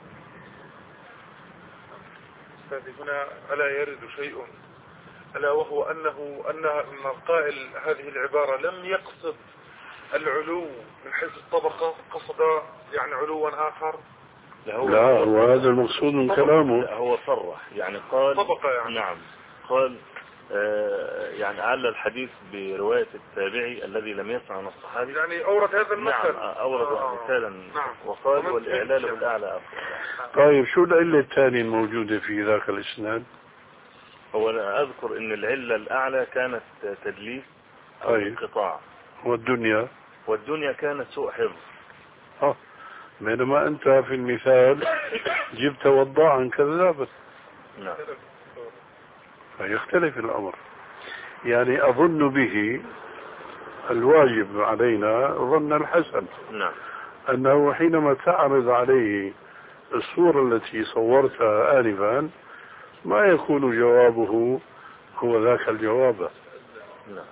[SPEAKER 5] أستاذي، هنا ألا يرد شيء، ألا وهو أنه أن القائل هذه العبارة لم يقصد العلو من حيث الطبقة، قصد يعني علوا آخر.
[SPEAKER 3] لا هو هذا المقصود من كلامه.
[SPEAKER 4] لا هو صرح يعني قال
[SPEAKER 5] طبقة يعني.
[SPEAKER 4] نعم قال آه يعني علّ الحديث برواية التابعي الذي لم يسمع من الصحابي، يعني
[SPEAKER 5] أورد هذا المثل.
[SPEAKER 4] نعم أورد آه مثالا. نعم. وقال والإعلال بالأعلى أفضل.
[SPEAKER 3] طيب شو العلة الثانية الموجودة في ذاك الإسناد؟
[SPEAKER 4] هو أنا أذكر أن العلة الأعلى كانت تدليس أو انقطاع.
[SPEAKER 3] والدنيا
[SPEAKER 4] والدنيا كانت سوء حفظ.
[SPEAKER 3] اه بينما أنت في المثال جبت وضاعا كذابا.
[SPEAKER 4] نعم.
[SPEAKER 3] فيختلف الأمر. يعني أظن به الواجب علينا ظن الحسن.
[SPEAKER 4] نعم.
[SPEAKER 3] أنه حينما تعرض عليه الصورة التي صورتها آنفا ما يكون جوابه هو ذاك الجواب.
[SPEAKER 4] نعم.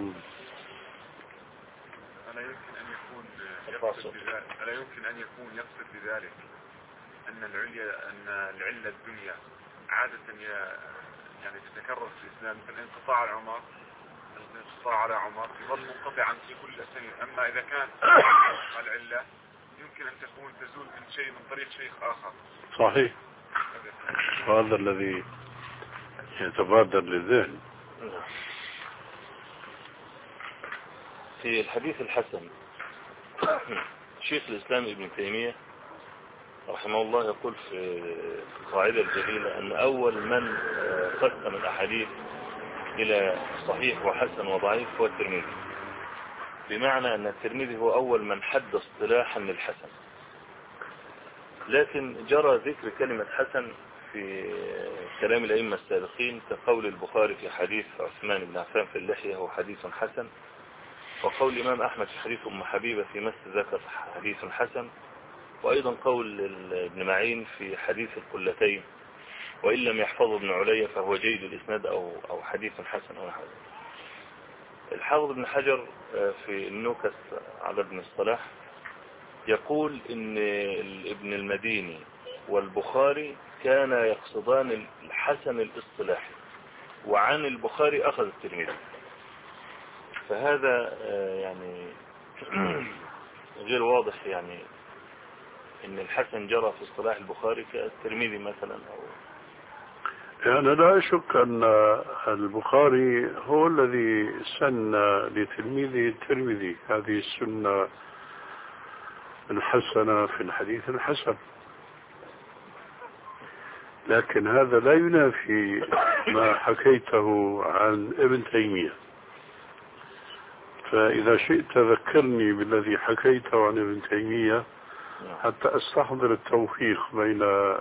[SPEAKER 6] ألا يمكن أن يكون يقصد بذلك ألا يمكن أن يكون يقصد بذلك أن العليا أن العلة الدنيا عادة يعني تتكرر في الإسلام، مثل انقطاع على عمر، الانقطاع على عمر يظل منقطعا في كل الأسانيد. أما إذا كان العلة يمكن أن تكون تزول من شيء من طريق شيخ آخر.
[SPEAKER 3] صحيح. هذا الذي يتبادر للذهن.
[SPEAKER 4] في الحديث الحسن شيخ الإسلام ابن تيمية رحمه الله يقول في القاعدة الجليلة أن أول من قسم الأحاديث إلى صحيح وحسن وضعيف هو الترمذي، بمعنى أن الترمذي هو أول من حد اصطلاحا للحسن. لكن جرى ذكر كلمة حسن في كلام الأئمة السابقين كقول البخاري في حديث عثمان بن عفان في اللحية هو حديث حسن، وقول الإمام أحمد في حديث أم حبيبة في مس ذكر حديث حسن، وأيضا قول ابن معين في حديث القلتين وإن لم يحفظه ابن علي فهو جيد الإسناد أو أو حديث حسن أو حسن. الحافظ ابن حجر في النكت على ابن الصلاح يقول إن ابن المديني والبخاري كان يقصدان الحسن الاصطلاحي، وعن البخاري أخذ الترمذي، فهذا يعني غير واضح، يعني إن الحسن جرى في اصطلاح البخاري كالترمذي مثلا أو
[SPEAKER 3] يعني لا أشك أن البخاري هو الذي سن لتلميذه الترمذي هذه السنة الحسنة في الحديث الحسن، لكن هذا لا ينافي ما حكيته عن ابن تيمية. فإذا شئت ذكرني بالذي حكيته عن ابن تيمية حتى أستحضر التوفيق بين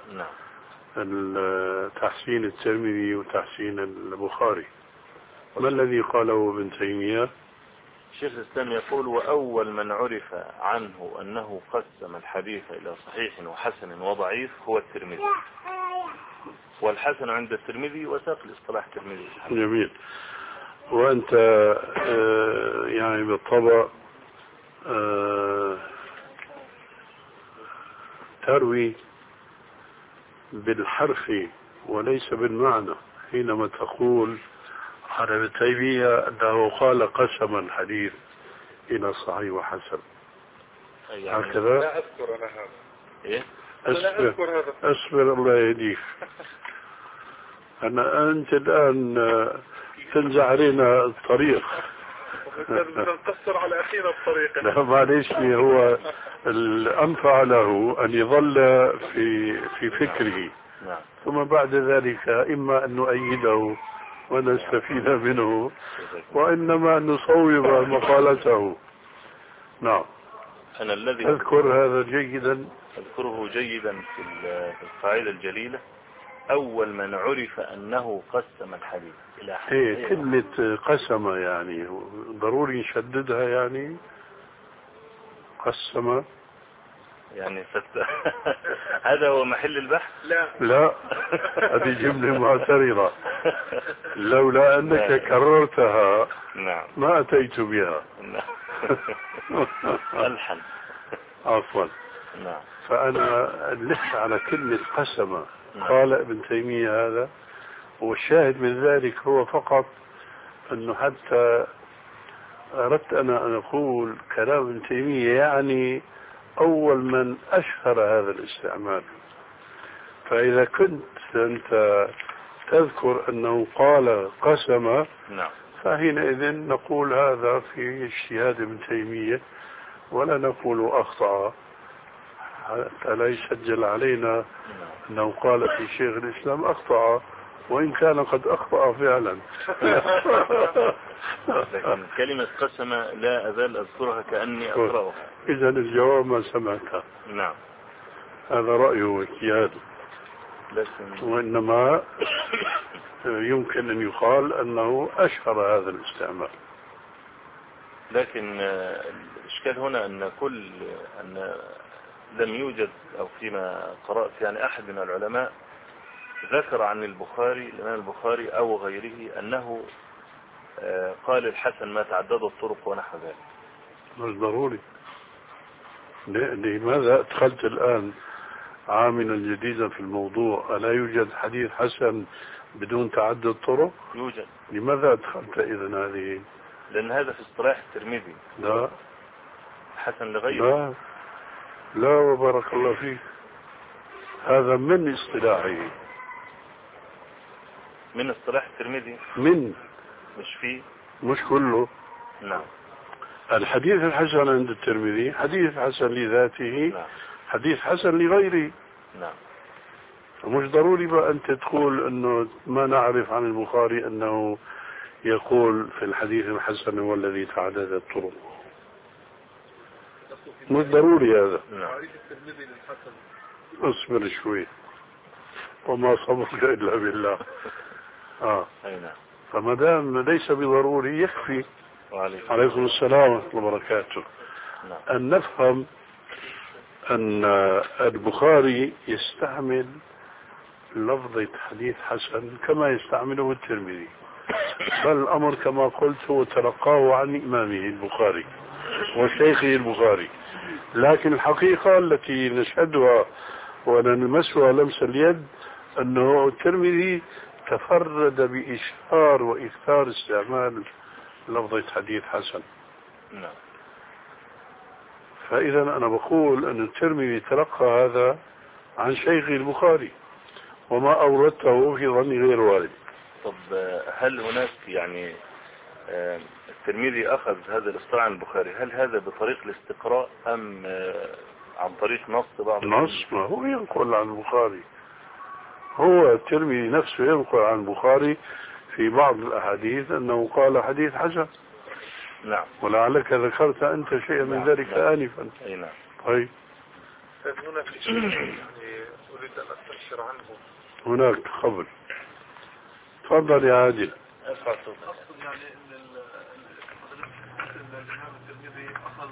[SPEAKER 3] تحسين الترمذي وتحسين البخاري. ما الذي قاله ابن تيمية؟
[SPEAKER 4] شيخ الإسلام يقول: وأول من عرف عنه أنه قسم الحديث إلى صحيح وحسن وضعيف هو الترمذي، والحسن عند الترمذي وساق الاصطلاح الترمذي.
[SPEAKER 3] جميل. وأنت آه يعني بالطبع آه تروي بالحرف وليس بالمعنى حينما تقول عن ابن تيمية أنه قال قسم الحديث إلى صحيح وحسن.
[SPEAKER 4] يعني
[SPEAKER 3] هكذا؟
[SPEAKER 5] لا أذكر أنا هذا.
[SPEAKER 4] إيه؟
[SPEAKER 5] لا أذكر هذا.
[SPEAKER 3] أصبر الله يهديك. أنا أنت الآن تنزع علينا الطريق.
[SPEAKER 5] نقصر على أخينا الطريق.
[SPEAKER 3] لا معليش، هو الأنفع له أن يظل في في فكره، ثم بعد ذلك إما أن نؤيده ونستفيد منه، وإنما أن نصوب مقالته. نعم.
[SPEAKER 4] أنا الذي
[SPEAKER 3] أذكر هذا جيدا،
[SPEAKER 4] أذكره جيدا في القاعدة الجليلة: أول من عرف أنه قسم الحديث إلى حديث.
[SPEAKER 3] إيه كلمة قسم يعني ضروري نشددها، يعني قسم
[SPEAKER 4] يعني فت... هذا هو محل البحث؟
[SPEAKER 5] لا
[SPEAKER 3] لا، هذه جملة معترضة، لولا أنك كررتها
[SPEAKER 4] نعم
[SPEAKER 3] ما أتيت بها.
[SPEAKER 4] نعم. ألحن.
[SPEAKER 3] عفوا.
[SPEAKER 4] نعم.
[SPEAKER 3] فأنا لح على كلمة قسم. قال ابن تيمية هذا، والشاهد من ذلك هو فقط أنه حتى أردت أنا أن أقول كلام ابن تيمية يعني أول من أشهر هذا الاستعمال. فإذا كنت أنت تذكر أنه قال قسم،
[SPEAKER 4] نعم،
[SPEAKER 3] فحينئذ نقول هذا في اجتهاد ابن تيمية ولا نقول أخطأ، حتى لا يسجل علينا أنه قال في شيخ الإسلام أخطأ، وإن كان قد أخطأ فعلا.
[SPEAKER 4] لكن كلمة قسم لا أزال أذكرها كأني أقرأها.
[SPEAKER 3] إذا الجواب ما سمعته.
[SPEAKER 4] نعم،
[SPEAKER 3] هذا رأيه واجتهاده،
[SPEAKER 4] لكن
[SPEAKER 3] وإنما يمكن أن يقال أنه أشهر هذا الاستعمال.
[SPEAKER 4] لكن الإشكال هنا أن كل أن لم يوجد، أو فيما قرأت يعني أحد من العلماء ذكر عن البخاري الإمام البخاري أو غيره أنه قال الحسن ما تعدد الطرق ونحو ذلك.
[SPEAKER 3] مش ضروري. لماذا أدخلت الآن عاملا جديدا في الموضوع؟ ألا يوجد حديث حسن بدون تعدد طرق؟
[SPEAKER 4] يوجد.
[SPEAKER 3] لماذا أدخلت إذن هذه؟
[SPEAKER 4] لأن هذا في اصطلاح الترمذي.
[SPEAKER 3] لا
[SPEAKER 4] حسن لغيره.
[SPEAKER 3] لا لا وبارك الله فيك، هذا من اصطلاحه،
[SPEAKER 4] من اصطلاح الترمذي،
[SPEAKER 3] من
[SPEAKER 4] مش فيه،
[SPEAKER 3] مش كله.
[SPEAKER 4] نعم.
[SPEAKER 3] الحديث الحسن عند الترمذي حديث حسن لذاته،
[SPEAKER 4] نعم.
[SPEAKER 3] حديث حسن لغيره.
[SPEAKER 4] نعم.
[SPEAKER 3] مش ضروري بقى أنت تقول أنه ما نعرف عن البخاري أنه يقول في الحديث الحسن هو الذي تعدد الطرق، مش ضروري هذا.
[SPEAKER 4] نعم.
[SPEAKER 5] الترمذي للحسن.
[SPEAKER 3] اصبر شوي، وما صبرك إلا بالله. آه.
[SPEAKER 4] أي نعم.
[SPEAKER 3] فما دام ليس بضروري يكفي.
[SPEAKER 4] وعليكم,
[SPEAKER 3] عليكم السلام ورحمة الله وبركاته.
[SPEAKER 4] نعم.
[SPEAKER 3] أن نفهم أن البخاري يستعمل لفظة حديث حسن كما يستعمله الترمذي، بل الأمر كما قلت هو تلقاه عن إمامه البخاري وشيخه البخاري، لكن الحقيقة التي نشهدها ونلمسها لمس اليد أنه الترمذي تفرد بإشهار وإكثار استعمال لفظة حديث حسن.
[SPEAKER 4] نعم.
[SPEAKER 3] فإذا أنا بقول أن الترمذي تلقى هذا عن شيخ البخاري، وما أوردته في ظني غير وارد.
[SPEAKER 4] طب هل هناك يعني الترمذي أخذ هذا الاصطلاح عن البخاري، هل هذا بطريق الاستقراء أم عن طريق نص بعض؟
[SPEAKER 3] نص، ما هو ينقل عن البخاري، هو الترمذي نفسه ينقل عن البخاري في بعض الأحاديث أنه قال حديث حسن.
[SPEAKER 4] نعم.
[SPEAKER 3] ولعلك ذكرت أنت شيئا من
[SPEAKER 4] نعم.
[SPEAKER 3] ذلك
[SPEAKER 4] نعم.
[SPEAKER 3] آنفا.
[SPEAKER 4] أي نعم.
[SPEAKER 3] طيب.
[SPEAKER 5] هنا في شيء يعني أريد أن أستفسر عنه.
[SPEAKER 3] هناك خبر. تفضل يا عادل.
[SPEAKER 4] أسمع صوتك.
[SPEAKER 5] أقصد يعني أن الإمام الترمذي أخذ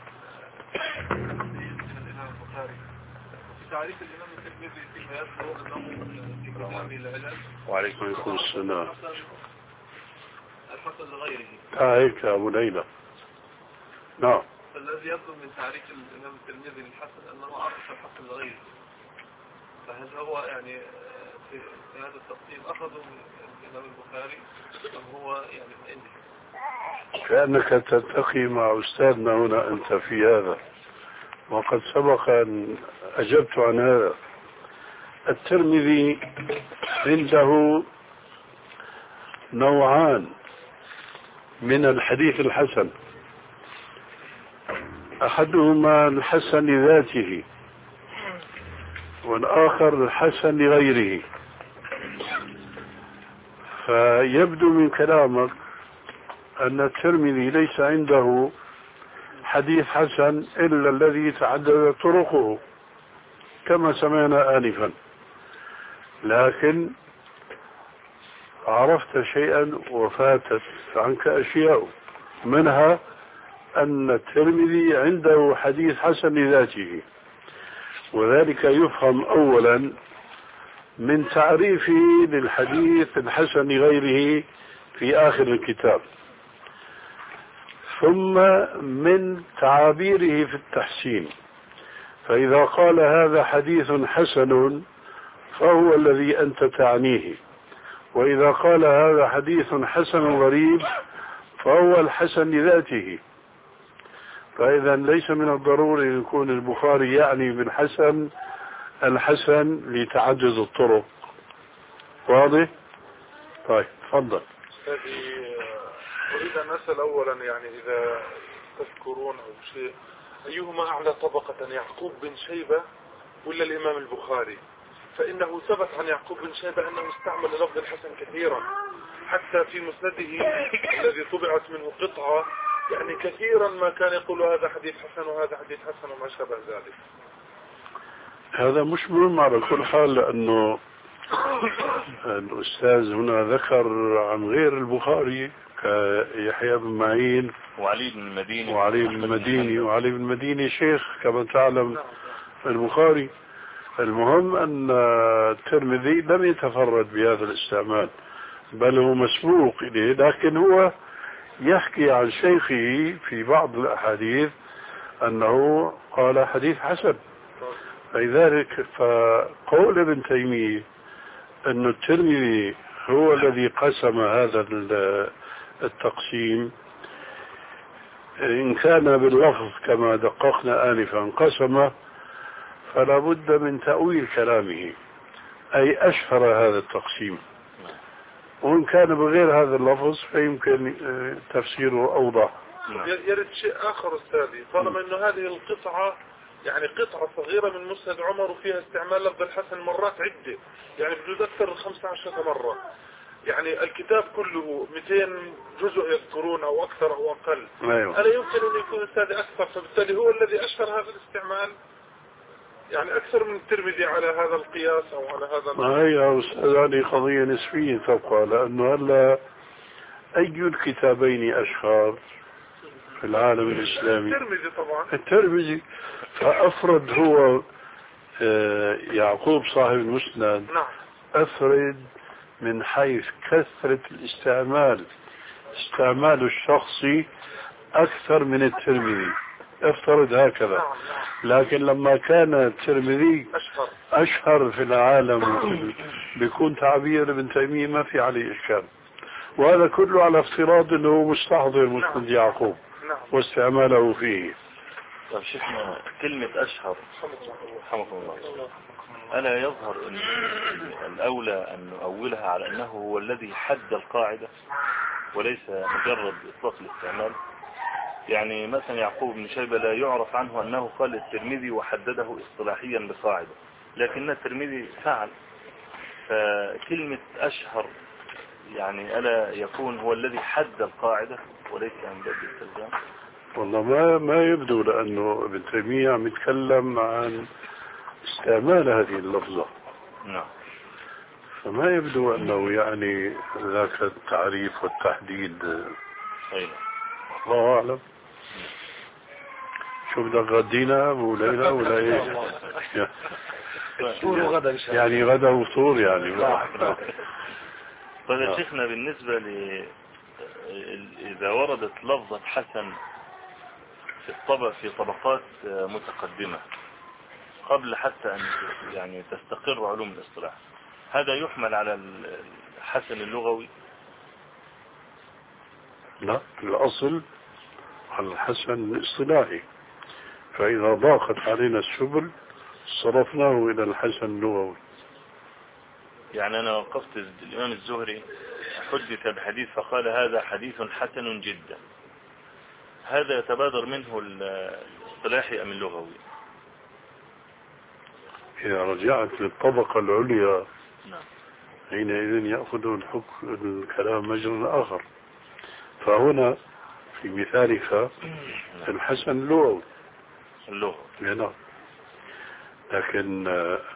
[SPEAKER 5] من الإمام البخاري. في تعريف الإمام الترمذي فيما يذكر أنه في كتابه العلل.
[SPEAKER 3] وعليكم السلام.
[SPEAKER 5] الحسن لغيره.
[SPEAKER 3] هيك يا أبو ليلى. نعم.
[SPEAKER 5] فالذي يبدو من تعريف الإمام الترمذي للحسن أنه عرف الحسن لغيره. فهل هو يعني في هذا التقسيم أخذه من الإمام البخاري أم هو يعني من عنده؟
[SPEAKER 3] كأنك تلتقي مع أستاذنا هنا أنت في هذا، وقد سبق أن أجبت عن هذا. الترمذي عنده نوعان من الحديث الحسن، أحدهما الحسن لذاته والآخر الحسن لغيره. فيبدو من كلامك أن الترمذي ليس عنده حديث حسن إلا الذي تعدد طرقه كما سمعنا آنفا، لكن عرفت شيئا وفاتت عنك أشياء، منها أن الترمذي عنده حديث حسن لذاته، وذلك يفهم أولا من تعريفه للحديث الحسن لغيره في آخر الكتاب، ثم من تعابيره في التحسين. فإذا قال هذا حديث حسن فهو الذي أنت تعنيه، وإذا قال هذا حديث حسن غريب فهو الحسن لذاته. فإذا ليس من الضروري أن يكون البخاري يعني بالحسن الحسن لتعدد الطرق. واضح؟ طيب تفضل.
[SPEAKER 5] أريد أن أسأل أولا، يعني إذا تذكرون أو شيء، أيهما أعلى طبقة، يعقوب بن شيبة ولا الإمام البخاري؟ فإنه ثبت عن يعقوب بن شيبة أنه استعمل لفظ الحسن كثيرا، حتى في مسنده الذي طبعت منه قطعة، يعني كثيرا ما كان يقول هذا حديث حسن وهذا حديث حسن وما شابه ذلك.
[SPEAKER 3] هذا مش مهم على كل حال، لأنه الأستاذ هنا ذكر عن غير البخاري كيحيى بن معين
[SPEAKER 4] وعلي بن المديني
[SPEAKER 3] وعلي بن المديني وعلي بن المديني شيخ كما تعلم البخاري. المهم أن الترمذي لم يتفرد بهذا الاستعمال، بل هو مسبوق إليه، لكن هو يحكي عن شيخه في بعض الأحاديث أنه قال حديث حسن. لذلك فقول ابن تيمية أن الترمذي هو الذي قسم هذا التقسيم، إن كان باللفظ كما دققنا آنفا قسمه، فلا بد من تأويل كلامه، أي أشهر هذا التقسيم، وإن كان بغير هذا اللفظ فيمكن تفسيره أوضح.
[SPEAKER 5] يرد شيء آخر أستاذي، طالما أنه هذه القطعة يعني قطعة صغيرة من مسند عمر وفيها استعمال لفظ الحسن مرات عدة، يعني بجوز أكثر من خمسة عشر مرة، يعني الكتاب كله مئتين جزء يذكرون أو أكثر أو أقل.
[SPEAKER 3] أيوة.
[SPEAKER 5] ألا يمكن أن يكون أستاذي أكثر، فبالتالي هو الذي أشهر هذا الاستعمال؟ يعني أكثر من الترمذي على هذا القياس أو على هذا
[SPEAKER 3] ما هي أستاذ هذه قضية نسبية تبقى، لأنه هلا أي الكتابين أشهر في العالم الإسلامي؟
[SPEAKER 5] الترمذي طبعا.
[SPEAKER 3] الترمذي. فأفرد هو يعقوب صاحب المسند،
[SPEAKER 5] نعم.
[SPEAKER 3] أفرد من حيث كثرة الاستعمال، استعماله الشخصي أكثر من الترمذي، افترض هكذا. لكن لما كان الترمذي
[SPEAKER 5] أشهر
[SPEAKER 3] أشهر في العالم بيكون تعبير ابن تيمية ما في عليه إشكال، وهذا كله على افتراض أنه مستحضر مسند يعقوب واستعماله فيه.
[SPEAKER 4] طيب شيخنا، كلمة أشهر رحمكم الله ألا يظهر أن الأولى أن نؤولها على أنه هو الذي حد القاعدة وليس مجرد إطلاق الاستعمال؟ يعني مثلا يعقوب بن شيبة لا يعرف عنه أنه قال الترمذي وحدده اصطلاحيا بقاعدة، لكن الترمذي فعل. فكلمة أشهر يعني ألا يكون هو الذي حد القاعدة وليس من باب الاستلزام؟
[SPEAKER 3] والله ما ما يبدو، لأنه ابن تيمية عم يتكلم عن استعمال هذه اللفظة.
[SPEAKER 4] نعم.
[SPEAKER 3] فما يبدو أنه يعني ذاك التعريف والتحديد.
[SPEAKER 4] أيوة.
[SPEAKER 3] الله أعلم. شو بدك غدينا أبو ليلى ولا إيه؟ يعني غدا وفطور يعني.
[SPEAKER 4] طيب يا شيخنا، بالنسبة ل إذا وردت لفظة حسن في الطبق في طبقات متقدمة قبل حتى أن يعني تستقر علوم الاصطلاح، هذا يحمل على الحسن اللغوي؟
[SPEAKER 3] لا، الأصل على الحسن الاصطلاحي، فإذا ضاقت علينا السبل صرفناه إلى الحسن اللغوي.
[SPEAKER 4] يعني أنا وقفت الإمام الزهري حدث بحديث فقال هذا حديث حسن جدا، هذا يتبادر منه الاصطلاحي أم اللغوي؟
[SPEAKER 3] إذا رجعت للطبقة العليا
[SPEAKER 4] نعم
[SPEAKER 3] حينئذ يأخذ الحكم الكلام مجرى آخر. فهنا في مثالك الحسن اللغوي
[SPEAKER 4] اللغة.
[SPEAKER 3] نعم. لكن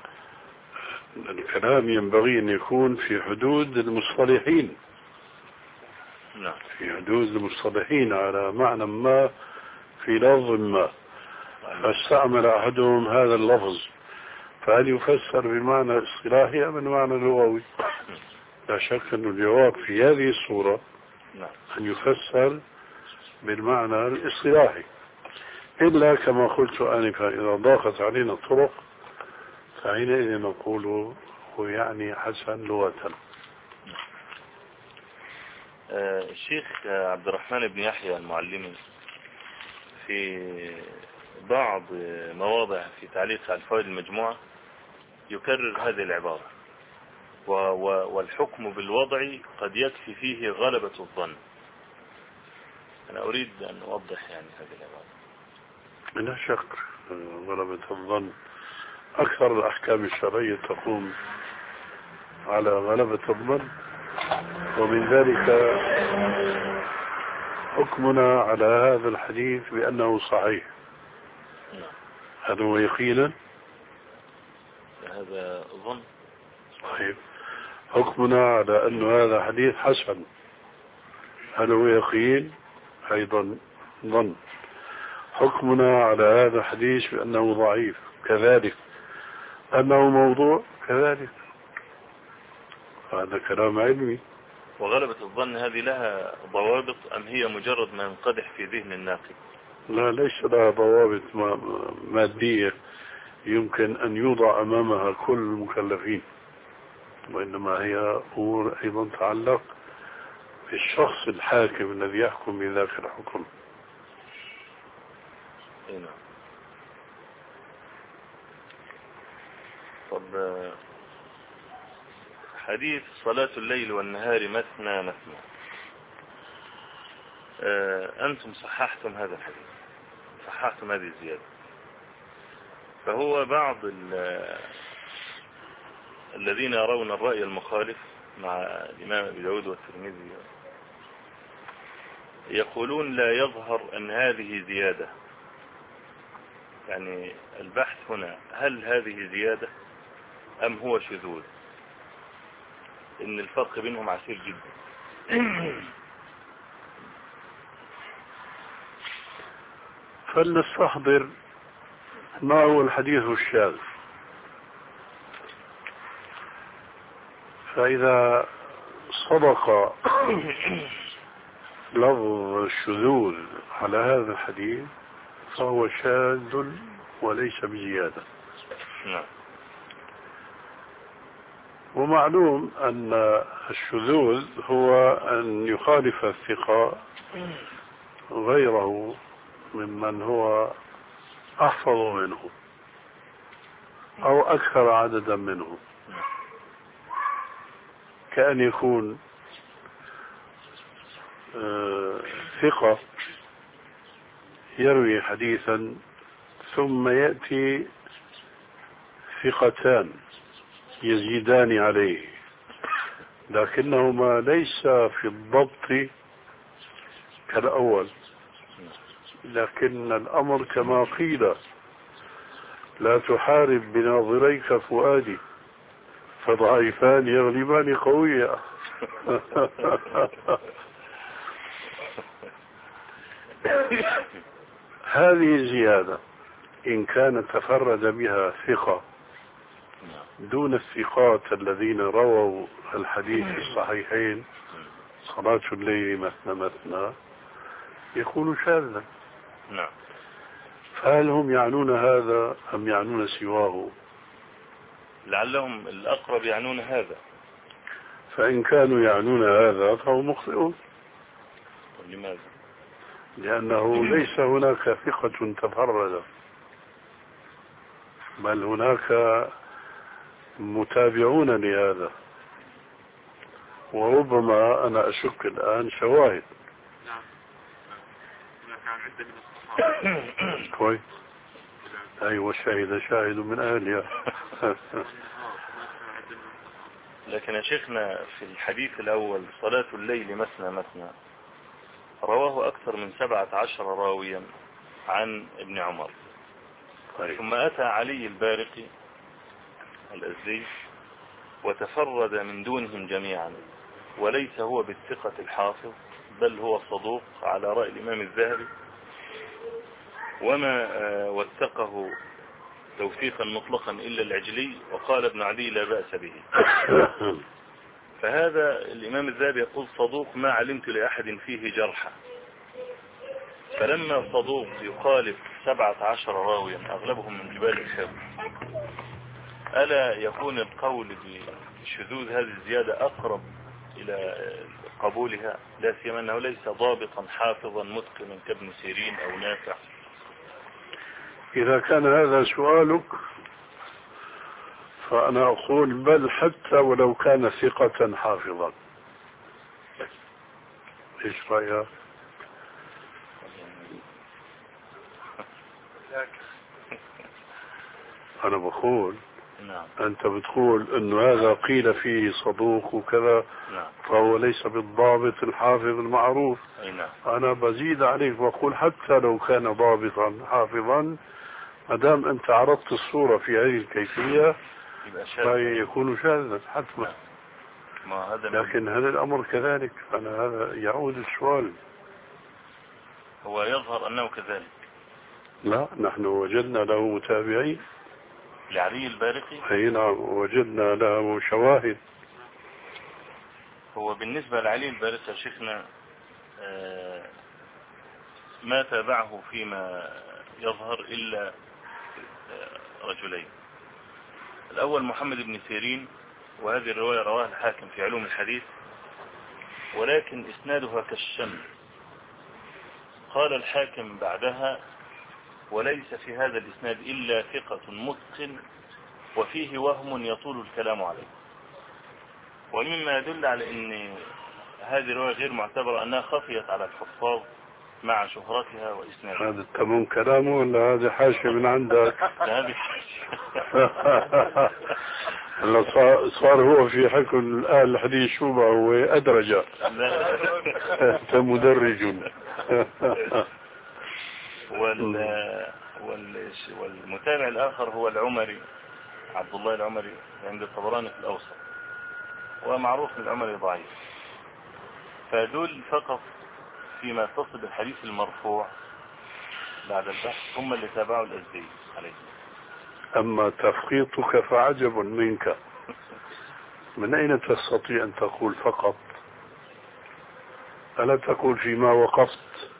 [SPEAKER 3] الكلام ينبغي أن يكون في حدود المصطلحين.
[SPEAKER 4] نعم.
[SPEAKER 3] في حدود المصطلحين على معنى ما في لفظ ما، فاستعمل أحدهم هذا اللفظ، فهل يفسر بالمعنى الاصطلاحي أم بالمعنى اللغوي؟ لا شك أن الجواب في هذه الصورة أن يفسر بالمعنى الاصطلاحي، إلا كما قلت آنفا إذا ضاقت علينا الطرق فحينئذ نقول هو يعني حسن لغة.
[SPEAKER 4] الشيخ عبد الرحمن بن يحيى المعلمي في بعض مواضع في تعليق على الفوائد المجموعة يكرر هذه العبارة، والحكم بالوضع قد يكفي فيه غلبة الظن. أنا أريد أن أوضح يعني هذه العبارة.
[SPEAKER 3] لا شك غلبة الظن أكثر الأحكام الشرعية تقوم على غلبة الظن، ومن ذلك حكمنا على هذا الحديث بأنه صحيح. هذا هو يقينا،
[SPEAKER 4] هذا ظن.
[SPEAKER 3] طيب حكمنا على أن هذا حديث حسن، هل هو يقين؟ أيضا ظن. حكمنا على هذا الحديث بأنه ضعيف كذلك، أنه موضوع كذلك، هذا كلام علمي.
[SPEAKER 4] وغلبة الظن هذه لها ضوابط أم هي مجرد ما ينقدح في ذهن الناقد؟
[SPEAKER 3] لا، ليس لها ضوابط مادية يمكن أن يوضع أمامها كل المكلفين، وإنما هي أمور أيضا تعلق بالشخص الحاكم الذي يحكم بذاك الحكم.
[SPEAKER 4] نعم. طب حديث صلاة الليل والنهار مثنى مثنى، أنتم صححتم هذا الحديث، صححتم هذه الزيادة. فهو بعض الذين يرون الرأي المخالف مع الإمام أبي داود والترمذي يقولون لا يظهر أن هذه زيادة، يعني البحث هنا هل هذه زيادة أم هو شذوذ؟ إن الفرق بينهم عسير جدا.
[SPEAKER 3] فلنستحضر ما هو الحديث الشاذ. فإذا صدق لفظ الشذوذ على هذا الحديث فهو شاذ وليس بزيادة.
[SPEAKER 4] نعم.
[SPEAKER 3] ومعلوم أن الشذوذ هو أن يخالف الثقة غيره ممن هو أحفظ منه أو أكثر عددا منه، كأن يكون آه ثقة يروي حديثا ثم يأتي ثقتان يزيدان عليه لكنهما ليس في الضبط كالأول، لكن الأمر كما قيل لا تحارب بناظريك فؤادي فضعيفان يغلبان قوية. هذه زيادة إن كان تفرد بها ثقة دون الثقات الذين رووا الحديث في الصحيحين صلاة الليل مثنى مثنى يكون شاذا.
[SPEAKER 4] نعم.
[SPEAKER 3] فهل هم يعنون هذا أم يعنون سواه؟
[SPEAKER 4] لعلهم الأقرب يعنون هذا.
[SPEAKER 3] فإن كانوا يعنون هذا فهم مخطئون.
[SPEAKER 4] لماذا؟
[SPEAKER 3] لأنه ليس هناك ثقة تفرد، بل هناك متابعون لهذا، وربما أنا أشك الآن شواهد.
[SPEAKER 6] نعم. هناك عدة من الصحابة.
[SPEAKER 3] كويس. أيوة شاهد شاهد من أهلها.
[SPEAKER 4] لكن يا شيخنا في الحديث الأول صلاة الليل مثنى مثنى رواه أكثر من سبعة عشر راويا عن ابن عمر. ثم أتى علي البارقي الأزدي وتفرد من دونهم جميعا، وليس هو بالثقة الحافظ بل هو صدوق على رأي الإمام الذهبي، وما وثقه توثيقا مطلقا إلا العجلي، وقال ابن عدي لا بأس به. فهذا الإمام الذهبي يقول صدوق ما علمت لأحد فيه جرحا. فلما صدوق يخالف سبعة عشر راويا أغلبهم من جبال الحفظ، ألا يكون القول بشذوذ هذه الزيادة أقرب إلى قبولها، لا سيما أنه ليس ضابطا حافظا متقنا كابن سيرين أو نافع؟
[SPEAKER 3] إذا كان هذا سؤالك فأنا أقول بل حتى ولو كان ثقة حافظا. إيش رأيك؟ أنا بقول
[SPEAKER 4] نعم.
[SPEAKER 3] أنت بتقول أنه هذا قيل فيه صدوق وكذا،
[SPEAKER 4] نعم.
[SPEAKER 3] فهو ليس بالضابط الحافظ المعروف.
[SPEAKER 4] نعم.
[SPEAKER 3] أنا بزيد عليك وأقول حتى لو كان ضابطا حافظا ما دام أنت عرضت الصورة في هذه الكيفية فيكون شاذا حتما.
[SPEAKER 4] نعم.
[SPEAKER 3] لكن هل الأمر كذلك؟ أنا هذا يعود السؤال.
[SPEAKER 4] هو يظهر أنه كذلك.
[SPEAKER 3] لا، نحن وجدنا له متابعين
[SPEAKER 4] لعلي البارقي.
[SPEAKER 3] أي نعم، وجدنا له شواهد.
[SPEAKER 4] هو بالنسبة لعلي البارقي شيخنا ما تابعه فيما يظهر إلا رجلين. الأول محمد بن سيرين، وهذه الرواية رواها الحاكم في علوم الحديث، ولكن إسنادها كالشمس. قال الحاكم بعدها وليس في هذا الإسناد إلا ثقة متقن وفيه وهم يطول الكلام عليه. ومما يدل على أن هذه الرواية غير معتبرة أنها خفيت على الحفاظ مع شهرتها وإسنادها.
[SPEAKER 3] هذا تمام كلامه ولا هذا حاشية من عندك؟
[SPEAKER 4] هذه حاشية.
[SPEAKER 3] صار هو في حكم الآن الحديث شو بقى هو أدرجة. أنت مدرج.
[SPEAKER 4] وال... وال... والمتابع الآخر هو العمري، عبد الله العمري عند الطبراني في الأوسط، ومعروف من العمري ضعيف. فدول فقط فيما يتصل بالحديث المرفوع بعد البحث هم اللي تابعوا الأزدي عليه.
[SPEAKER 3] أما تفقيطك فعجب منك، من أين تستطيع أن تقول فقط؟ ألا تقول فيما وقفت؟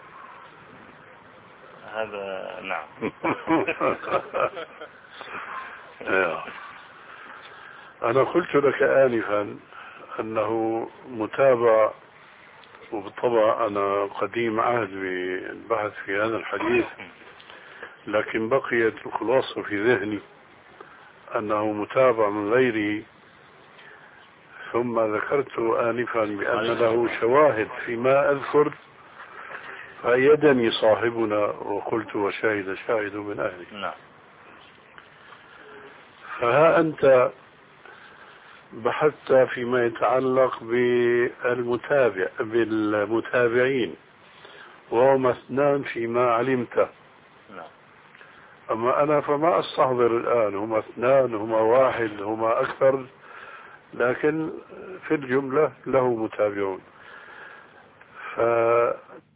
[SPEAKER 4] هذا نعم.
[SPEAKER 3] أنا قلت لك آنفا أنه متابع، وبالطبع أنا قديم عهد بالبحث في هذا الحديث، لكن بقيت الخلاصة في ذهني أنه متابع من غيره. ثم ذكرت آنفا بأن له شواهد فيما أذكر، فأيدني صاحبنا وقلت وشاهد شاهد من أهله.
[SPEAKER 4] نعم.
[SPEAKER 3] فها أنت بحثت فيما يتعلق بالمتابع بالمتابعين وهم اثنان فيما علمت. أما أنا فما أستحضر الآن هما اثنان هما واحد هما أكثر، لكن في الجملة له متابعون.